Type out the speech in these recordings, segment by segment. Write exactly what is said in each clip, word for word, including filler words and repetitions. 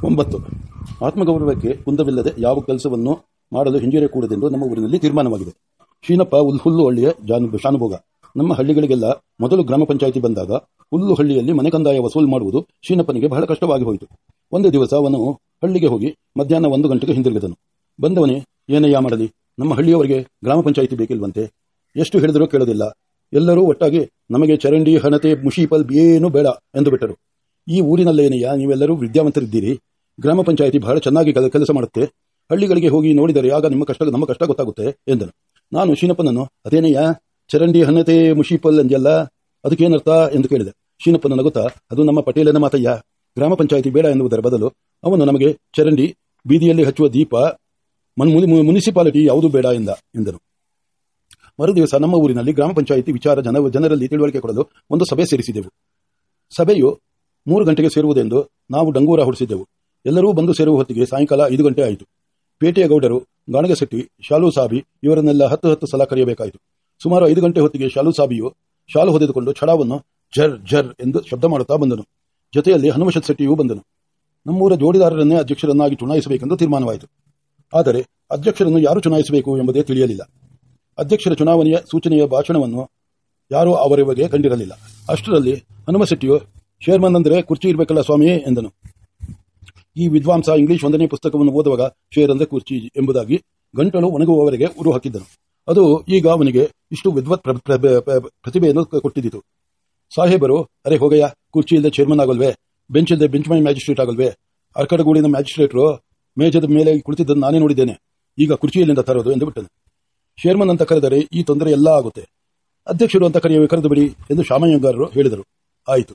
ಒಂಬತ್ತು. ಆತ್ಮಗೌರವಕ್ಕೆ ಕುಂದವಿಲ್ಲದೆ ಯಾವ ಕೆಲಸವನ್ನು ಮಾಡಲು ಹಿಂಜರಿಯಕೂಡದೆಂದು ನಮ್ಮ ಊರಿನಲ್ಲಿ ತೀರ್ಮಾನವಾಗಿದೆ. ಶೀನಪ್ಪ ಹುಲ್ಲು ಹಳ್ಳಿಯ ಶಾನುಭೋಗ. ನಮ್ಮ ಹಳ್ಳಿಗಳಿಗೆಲ್ಲ ಮೊದಲು ಗ್ರಾಮ ಪಂಚಾಯಿತಿ ಬಂದಾಗ ಹುಲ್ಲು ಹಳ್ಳಿಯಲ್ಲಿ ಮನೆ ಕಂದಾಯ ವಸೂಲು ಮಾಡುವುದು ಶೀನಪ್ಪನಿಗೆ ಬಹಳ ಕಷ್ಟವಾಗಿ ಹೋಯಿತು. ಒಂದು ದಿವಸ ಅವನು ಹಳ್ಳಿಗೆ ಹೋಗಿ ಮಧ್ಯಾಹ್ನ ಒಂದು ಗಂಟೆಗೆ ಹಿಂದಿರುಗಿದನು. ಬಂದವನೇ, ಏನಯ್ಯ ಮಾಡಲಿ, ನಮ್ಮ ಹಳ್ಳಿಯವರಿಗೆ ಗ್ರಾಮ ಪಂಚಾಯಿತಿ ಬೇಕಿಲ್ವಂತೆ, ಎಷ್ಟು ಹೇಳಿದರೂ ಕೇಳೋದಿಲ್ಲ, ಎಲ್ಲರೂ ಒಟ್ಟಾಗಿ ನಮಗೆ ಚರಂಡಿ ಹಣತೆ ಮುಷೀಪಲ್ ಏನೂ ಬೇಡ ಎಂದು ಬಿಟ್ಟರು. ಈ ಊರಿನಲ್ಲೇನಯ್ಯ, ನೀವೆಲ್ಲರೂ ವಿದ್ಯಾವಂತರಿದ್ದೀರಿ, ಗ್ರಾಮ ಪಂಚಾಯಿತಿ ಬಹಳ ಚೆನ್ನಾಗಿ ಕೆಲಸ ಮಾಡುತ್ತೆ, ಹಳ್ಳಿಗಳಿಗೆ ಹೋಗಿ ನೋಡಿದರೆ ಆಗ ನಿಮ್ಮ ಕಷ್ಟ ನಮ್ಮ ಕಷ್ಟ ಗೊತ್ತಾಗುತ್ತೆ ಎಂದನು. ನಾನು ಶೀನಪ್ಪನನ್ನು, ಅದೇನಯ್ಯ ಚರಂಡಿ ಹಣತೆ ಮುಷೀಪಲ್ ಅಂದ್ಯಲ್ಲ, ಅದಕ್ಕೇನರ್ಥ ಎಂದು ಕೇಳಿದೆ. ಶೀನಪ್ಪನ ನಗುತ್ತಾ, ಅದು ನಮ್ಮ ಪಟೇಲನ ಮಾತಯ್ಯ, ಗ್ರಾಮ ಪಂಚಾಯಿತಿ ಬೇಡ ಎನ್ನುವುದರ ಬದಲು ಅವನು ನಮಗೆ ಚರಂಡಿ, ಬೀದಿಯಲ್ಲಿ ಹಚ್ಚುವ ದೀಪ, ಮುನಿಸಿಪಾಲಿಟಿ ಯಾವುದೂ ಬೇಡ ಎಂದ ಎಂದನು. ಮರುದಿವಸ ನಮ್ಮ ಊರಿನಲ್ಲಿ ಗ್ರಾಮ ಪಂಚಾಯಿತಿ ವಿಚಾರ ಜನ ಜನರಲ್ಲಿ ತಿಳುವಳಿಕೆ ಕೊಡಲು ಒಂದು ಸಭೆ ಸೇರಿಸಿದೆವು. ಸಭೆಯು ಮೂರು ಗಂಟೆಗೆ ಸೇರುವುದೆಂದು ನಾವು ಡಂಗೂರ ಹೊಡಿಸಿದ್ದೆವು. ಎಲ್ಲರೂ ಬಂದು ಸೇರುವ ಹೊತ್ತಿಗೆ ಸಾಯಂಕಾಲ ಐದು ಗಂಟೆ ಆಯಿತು. ಪೇಟೆಯ ಗೌಡರು, ಗಾಣಗಶೆಟ್ಟಿ, ಶಾಲು ಸಾಬಿ ಇವರನ್ನೆಲ್ಲ ಹತ್ತು ಹತ್ತು ಸಲ ಕರೆಯಬೇಕಾಯಿತು. ಸುಮಾರು ಐದು ಗಂಟೆ ಹೊತ್ತಿಗೆ ಶಾಲು ಸಾಬಿಯು ಶಾಲು ಹೊದೆದುಕೊಂಡು ಛಡವನ್ನು ಜರ್ ಜರ್ ಎಂದು ಶಬ್ದ ಮಾಡುತ್ತಾ ಬಂದನು. ಜೊತೆಯಲ್ಲಿ ಹನುಮಶತ್ ಶೆಟ್ಟಿಯೂ ಬಂದನು. ನಮ್ಮೂರ ಜೋಡಿದಾರರನ್ನೇ ಅಧ್ಯಕ್ಷರನ್ನಾಗಿ ಚುನಾಯಿಸಬೇಕೆಂದು ತೀರ್ಮಾನವಾಯಿತು. ಆದರೆ ಅಧ್ಯಕ್ಷರನ್ನು ಯಾರು ಚುನಾಯಿಸಬೇಕು ಎಂಬುದೇ ತಿಳಿಯಲಿಲ್ಲ. ಅಧ್ಯಕ್ಷರ ಚುನಾವಣೆಯ ಸೂಚನೆಯ ಭಾಷಣವನ್ನು ಯಾರೂ ಅವರವರಿಗೆ ಕಂಡಿರಲಿಲ್ಲ. ಅಷ್ಟರಲ್ಲಿ ಹನುಮಶೆಟ್ಟಿಯು, ಚೇರ್ಮನ್ ಅಂದರೆ ಕುರ್ಚಿ ಇರಬೇಕಲ್ಲ ಸ್ವಾಮಿ ಎಂದನು. ಈ ವಿದ್ವಾಂಸ ಇಂಗ್ಲಿಷ್ ಒಂದನೇ ಪುಸ್ತಕವನ್ನು ಓದುವಾಗ ಶೇರ್ ಅಂದರೆ ಕುರ್ಚಿ ಎಂಬುದಾಗಿ ಗಂಟಲು ಒಣಗುವವರೆಗೆ ಉರು ಹಾಕಿದ್ದನು. ಅದು ಈಗ ಅವನಿಗೆ ಇಷ್ಟು ವಿದ್ವತ್ ಪ್ರತಿಭೆಯನ್ನು ಕೊಟ್ಟಿದ್ದಿತು. ಸಾಹೇಬರು, ಅರೆ ಹೋಗಯ್ಯ, ಕುರ್ಚಿ ಇಲ್ಲದೆ ಚೇರ್ಮನ್ ಆಗಲ್ವೇ, ಬೆಂಚ್ ಇಲ್ಲದೆ ಬೆಂಚ್ ಮೈ ಮ್ಯಾಜಿಸ್ಟ್ರೇಟ್ ಆಗಲ್ವೇ, ಅರ್ಕಡಗೂಡಿನ ಮ್ಯಾಜಿಸ್ಟ್ರೇಟ್ರು ಮೇಜದ ಮೇಲೆ ಕುಳಿತಿದ್ದನ್ನು ನಾನೇ ನೋಡಿದ್ದೇನೆ, ಈಗ ಕುರ್ಚಿಯಲ್ಲಿಂದ ತರೋದು ಎಂದು ಬಿಟ್ಟನು. ಚೇರ್ಮನ್ ಅಂತ ಕರೆದರೆ ಈ ತೊಂದರೆ ಎಲ್ಲ ಆಗುತ್ತೆ, ಅಧ್ಯಕ್ಷರು ಅಂತ ಕರೆಯುವ ಕರೆದು ಬಿಡಿ ಎಂದು ಶಾಮಯ್ಯಂಗಾರರು ಹೇಳಿದರು. ಆಯಿತು.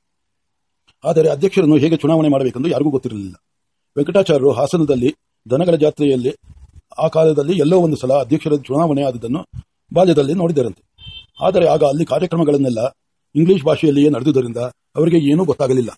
ಆದರೆ ಅಧ್ಯಕ್ಷರನ್ನು ಹೇಗೆ ಚುನಾವಣೆ ಮಾಡಬೇಕೆಂದು ಯಾರಿಗೂ ಗೊತ್ತಿರಲಿಲ್ಲ. ವೆಂಕಟಾಚಾರ್ಯರು ಹಾಸನದಲ್ಲಿ ದನಗಳ ಜಾತ್ರೆಯಲ್ಲಿ ಆ ಕಾಲದಲ್ಲಿ ಎಲ್ಲೋ ಒಂದು ಸಲ ಅಧ್ಯಕ್ಷರ ಚುನಾವಣೆ ಆದದನ್ನು ಬಾಲ್ಯದಲ್ಲಿ ನೋಡಿದರಂತೆ. ಆದರೆ ಆಗ ಅಲ್ಲಿ ಕಾರ್ಯಕ್ರಮಗಳನ್ನೆಲ್ಲ ಇಂಗ್ಲಿಷ್ ಭಾಷೆಯಲ್ಲಿಯೇ ನಡೆದುದರಿಂದ ಅವರಿಗೆ ಏನೂ ಗೊತ್ತಾಗಲಿಲ್ಲ.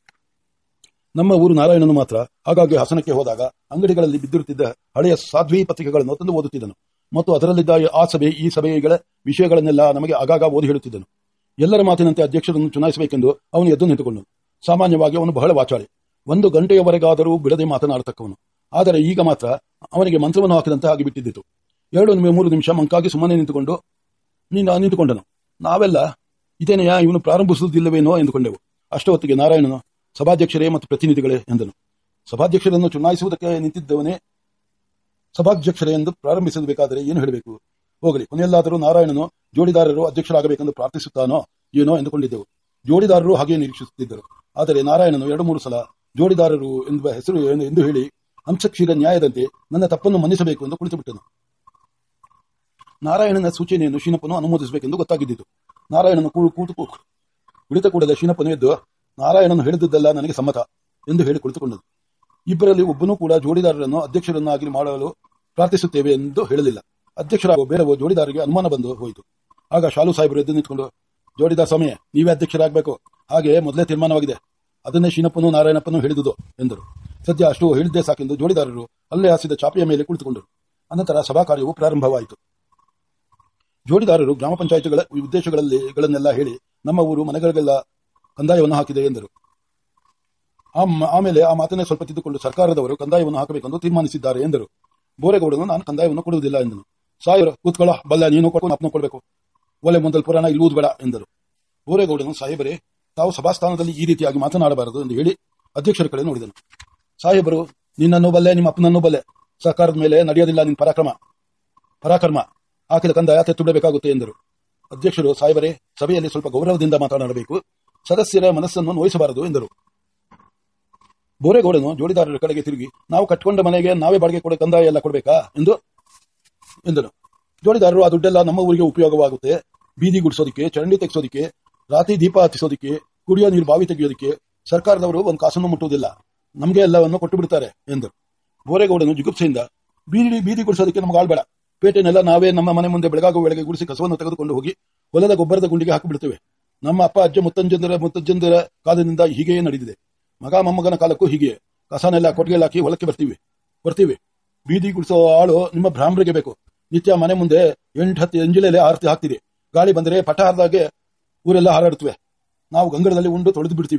ನಮ್ಮ ಊರು ನಾರಾಯಣನು ಮಾತ್ರ ಆಗಾಗ್ಗೆ ಹಾಸನಕ್ಕೆ ಹೋದಾಗ ಅಂಗಡಿಗಳಲ್ಲಿ ಬಿದ್ದಿರುತ್ತಿದ್ದ ಹಳೆಯ ಸಾಧ್ವಿ ಪತ್ರಿಕೆಗಳನ್ನು ತಂದು ಓದುತ್ತಿದ್ದನು ಮತ್ತು ಅದರಲ್ಲಿದ್ದ ಆ ಸಭೆ ಈ ಸಭೆಗಳ ವಿಷಯಗಳನ್ನೆಲ್ಲ ನಮಗೆ ಆಗಾಗ ಓದಿ ಹೇಳುತ್ತಿದ್ದನು. ಎಲ್ಲರ ಮಾತಿನಂತೆ ಅಧ್ಯಕ್ಷರನ್ನು ಚುನಾಯಿಸಬೇಕೆಂದು ಅವನು ಎದ್ದು ನಿಂತುಕೊಂಡನು. ಸಾಮಾನ್ಯವಾಗಿ ಅವನು ಬಹಳ ವಾಚಾಳಿ, ಒಂದು ಗಂಟೆಯವರೆಗಾದರೂ ಬಿಡದೆ ಮಾತನಾಡತಕ್ಕವನು. ಆದರೆ ಈಗ ಮಾತ್ರ ಅವನಿಗೆ ಮಂತ್ರವನ್ನು ಹಾಕಿದಂತೆ ಆಗಿಬಿಟ್ಟಿದ್ದಿತು. ಎರಡು ಮೂರು ನಿಮಿಷ ಮಂಕಾಗಿ ಸುಮ್ಮನೆ ನಿಂತುಕೊಂಡು ನಿಂತುಕೊಂಡನು. ನಾವೆಲ್ಲ ಇದೇನೆಯಾ ಇವನು ಪ್ರಾರಂಭಿಸುವುದಿಲ್ಲವೇನೋ ಎಂದುಕೊಂಡೆವು. ಅಷ್ಟೊತ್ತಿಗೆ ನಾರಾಯಣನು, ಸಭಾಧ್ಯಕ್ಷರೇ ಮತ್ತು ಪ್ರತಿನಿಧಿಗಳೇ ಎಂದನು. ಸಭಾಧ್ಯಕ್ಷರನ್ನು ಚುನಾಯಿಸುವುದಕ್ಕೆ ನಿಂತಿದ್ದವನೇ ಸಭಾಧ್ಯಕ್ಷರೇ ಎಂದು ಪ್ರಾರಂಭಿಸಬೇಕಾದರೆ ಏನು ಹೇಳಬೇಕು? ಹೋಗಲಿ, ಕೊನೆಯಲ್ಲಾದರೂ ನಾರಾಯಣನು ಜೋಡಿದಾರರು ಅಧ್ಯಕ್ಷರಾಗಬೇಕೆಂದು ಪ್ರಾರ್ಥಿಸುತ್ತಾನೋ ಏನೋ ಎಂದುಕೊಂಡಿದ್ದೆವು. ಜೋಡಿದಾರರು ಹಾಗೆ ನಿರೀಕ್ಷಿಸುತ್ತಿದ್ದರು. ಆದರೆ ನಾರಾಯಣನು ಎರಡು ಮೂರು ಸಲ ಜೋಡಿದಾರರು ಎಂಬ ಹೆಸರು ಎಂದು ಹೇಳಿ ಹಂಸಕ್ಷೀರ ನ್ಯಾಯದಂತೆ ನನ್ನ ತಪ್ಪನ್ನು ಮನ್ನಿಸಬೇಕು ಎಂದು ಕುಳಿತುಬಿಟ್ಟನು. ನಾರಾಯಣನ ಸೂಚನೆಯನ್ನು ಶೀನಪ್ಪನು ಅನುಮೋದಿಸಬೇಕೆಂದು ಗೊತ್ತಾಗಿದ್ದಿತು. ನಾರಾಯಣನು ಕೂತು ಕುಳಿತ ಕೂಡಲೇ ಶೀನಪ್ಪನು ಎದ್ದು, ನಾರಾಯಣನು ಹೇಳಿದ್ದೆಲ್ಲ ನನಗೆ ಸಮ್ಮತ ಎಂದು ಹೇಳಿ ಕುಳಿತುಕೊಂಡನು. ಇಬ್ಬರಲ್ಲಿ ಒಬ್ಬನೂ ಕೂಡ ಜೋಡಿದಾರರನ್ನು ಅಧ್ಯಕ್ಷರನ್ನಾಗಿ ಮಾಡಲು ಪ್ರಾರ್ಥಿಸುತ್ತೇವೆ ಎಂದು ಹೇಳಲಿಲ್ಲ. ಅಧ್ಯಕ್ಷರಾಗೋ ಬೇಡವೋ ಜೋಡಿದಾರರಿಗೆ ಅನುಮಾನ ಬಂದು ಹೋಯಿತು. ಆಗ ಶಾಲು ಸಾಹೇಬರು ಎದ್ದು ನಿಂತುಕೊಂಡು, ಜೋಡಿದಾರ ಸ್ವಾಮಿ, ನೀವೇ ಅಧ್ಯಕ್ಷರಾಗಬೇಕು, ಹಾಗೆ ಮೊದಲೇ ತೀರ್ಮಾನವಾಗಿದೆ, ಅದನ್ನೇ ಶೀನಪ್ಪನು ನಾರಾಯಣಪ್ಪನು ಹೇಳಿದುದು ಎಂದರು. ಸದ್ಯ ಅಷ್ಟು ಹೇಳಿದ್ದೇ ಸಾಕೆಂದು ಜೋಡಿದಾರರು ಅಲ್ಲೇ ಹಾಸಿದ ಚಾಪೆಯ ಮೇಲೆ ಕುಳಿತುಕೊಂಡರು. ಅನಂತರ ಸಭಾ ಕಾರ್ಯವು ಪ್ರಾರಂಭವಾಯಿತು. ಜೋಡಿದಾರರು ಗ್ರಾಮ ಪಂಚಾಯಿತಿಗಳ ಉದ್ದೇಶಗಳನ್ನೆಲ್ಲ ಹೇಳಿ ನಮ್ಮ ಊರು ಮನೆಗಳಿಗೆಲ್ಲ ಕಂದಾಯವನ್ನು ಹಾಕಿದೆ ಎಂದರು. ಆಮೇಲೆ ಆ ಮಾತನ್ನೇ ಸ್ವಲ್ಪ ತಿದ್ದುಕೊಂಡು ಸರ್ಕಾರದವರು ಕಂದಾಯವನ್ನು ಹಾಕಬೇಕೆಂದು ತೀರ್ಮಾನಿಸಿದ್ದಾರೆ ಎಂದರು. ಬೋರೇಗೌಡನು, ನಾನು ಕಂದಾಯವನ್ನು ಕೊಡುವುದಿಲ್ಲ ಎಂದನು. ಸಾಹೇಬರು, ಕೂತ್ಕೊಳ್ಳೋ, ಬಲ್ಲ ನೀನು ಕೊಟ್ಟು ಕೊಡಬೇಕು, ಒಲೆ ಮುಂದಲ್ ಪುರಾಣ ಇಲ್ಲುವುದು ಬೇಡ ಎಂದರು. ಬೋರೇಗೌಡನು, ಸಾಹೇಬರೇ, ತಾವು ಸಭಾಸ್ಥಾನದಲ್ಲಿ ಈ ರೀತಿಯಾಗಿ ಮಾತನಾಡಬಾರದು ಎಂದು ಹೇಳಿ ಅಧ್ಯಕ್ಷರ ಕಡೆ ನೋಡಿದನು. ಸಾಹೇಬರು, ನಿನ್ನನ್ನು ಬಲ್ಲೆ, ನಿಮ್ಮ ಅಪ್ಪನನ್ನು ಬಲ್ಲೆ, ಸರ್ಕಾರದ ಮೇಲೆ ನಡೆಯೋದಿಲ್ಲ ನಿನ್ನ ಪರಾಕ್ರಮ ಪರಾಕ್ರಮ ಹಾಕಿದ ಕಂದಾಯ ತೆತ್ತು ಬಿಡಬೇಕಾಗುತ್ತೆ ಎಂದರು. ಅಧ್ಯಕ್ಷರು, ಸಾಹೇಬರೇ, ಸಭೆಯಲ್ಲಿ ಸ್ವಲ್ಪ ಗೌರವದಿಂದ ಮಾತನಾಡಬೇಕು, ಸದಸ್ಯರ ಮನಸ್ಸನ್ನು ನೋಯಿಸಬಾರದು ಎಂದರು. ಬೋರೇಗೌಡನು ಜೋಡಿದಾರರ ಕಡೆಗೆ ತಿರುಗಿ, ನಾವು ಕಟ್ಟಿಕೊಂಡ ಮನೆಗೆ ನಾವೇ ಬಾಡಿಗೆ ಕೊಡ ಕಂದಾಯ ಎಲ್ಲ ಕೊಡಬೇಕಾ ಎಂದು ಎಂದನು. ಜೋಡಿದಾರರು, ಆ ದುಡ್ಡೆಲ್ಲ ನಮ್ಮ ಊರಿಗೆ ಉಪಯೋಗವಾಗುತ್ತೆ, ಬೀದಿ ಗುಡಿಸೋದಿಕ್ಕೆ, ಚರಂಡಿ ತೆಗೆಸೋದಿಕ್ಕೆ, ರಾತ್ರಿ ದೀಪ ಹತ್ತಿಸೋದಿಕ್ಕೆ, ಕುಡಿಯೋ ನೀರು ಬಾವಿ ತೆಗೆಯೋದಿಕ್ಕೆ ಸರ್ಕಾರದವರು ಒಂದು ಕಾಸನ್ನು ಮುಟ್ಟುವುದಿಲ್ಲ, ನಮಗೆ ಎಲ್ಲವನ್ನು ಕೊಟ್ಟು ಬಿಡ್ತಾರೆ ಎಂದರು. ಬೋರೇಗೌಡನು ಜಿಗುಪ್ಸೆಯಿಂದ, ಬೀದಿ ಬೀದಿ ಗುಡಿಸೋದಕ್ಕೆ ನಮ್ಗೆ ಆಳ್ಬೇಡ, ಪೇಟೆನೆಲ್ಲ ನಾವೇ ನಮ್ಮ ಮನೆ ಮುಂದೆ ಬೆಳಗಾಗುವ ವೇಳೆಗೆ ಗುಡಿಸಿ ಕಸವನ್ನು ತೆಗೆದುಕೊಂಡು ಹೋಗಿ ಹೊಲದ ಗೊಬ್ಬರದ ಗುಂಡಿಗೆ ಹಾಕಿಬಿಡ್ತೇವೆ. ನಮ್ಮ ಅಪ್ಪ ಅಜ್ಜ ಮುತ್ತಂಜಂದರ ಮುತ್ತಜ್ಜಂದರ ಕಾಲದಿಂದ ಹೀಗೆಯೇ ನಡೆದಿದೆ. ಮಗ ಮೊಮ್ಮಗನ ಕಾಲಕ್ಕೂ ಹೀಗೆಯೇ ಕಸನೆಲ್ಲ ಕೊಟ್ಟಿಗೆ ಹಾಕಿ ಹೊಲಕ್ಕೆ ಬರ್ತೀವಿ ಬರ್ತೀವಿ ಬೀದಿ ಗುಡಿಸೋ ಆಳು ನಿಮ್ಮ ಬ್ರಾಹ್ಮಣರಿಗೆ ಬೇಕು. ನಿತ್ಯ ಮನೆ ಮುಂದೆ ಎಂಟು ಹತ್ತು ಎಂಜಿಲೆಲೆ ಆರತಿ ಹಾಕ್ತೀರಿ, ಗಾಳಿ ಬಂದರೆ ಪಟ ಹಾರದಾಗೆ ಊರೆಲ್ಲ ಹಾರಾಡುತ್ತವೆ. ನಾವು ಗಂಗಡದಲ್ಲಿ ಉಂಡು ತೊಳೆದು ಬಿಡ್ತೀವಿ.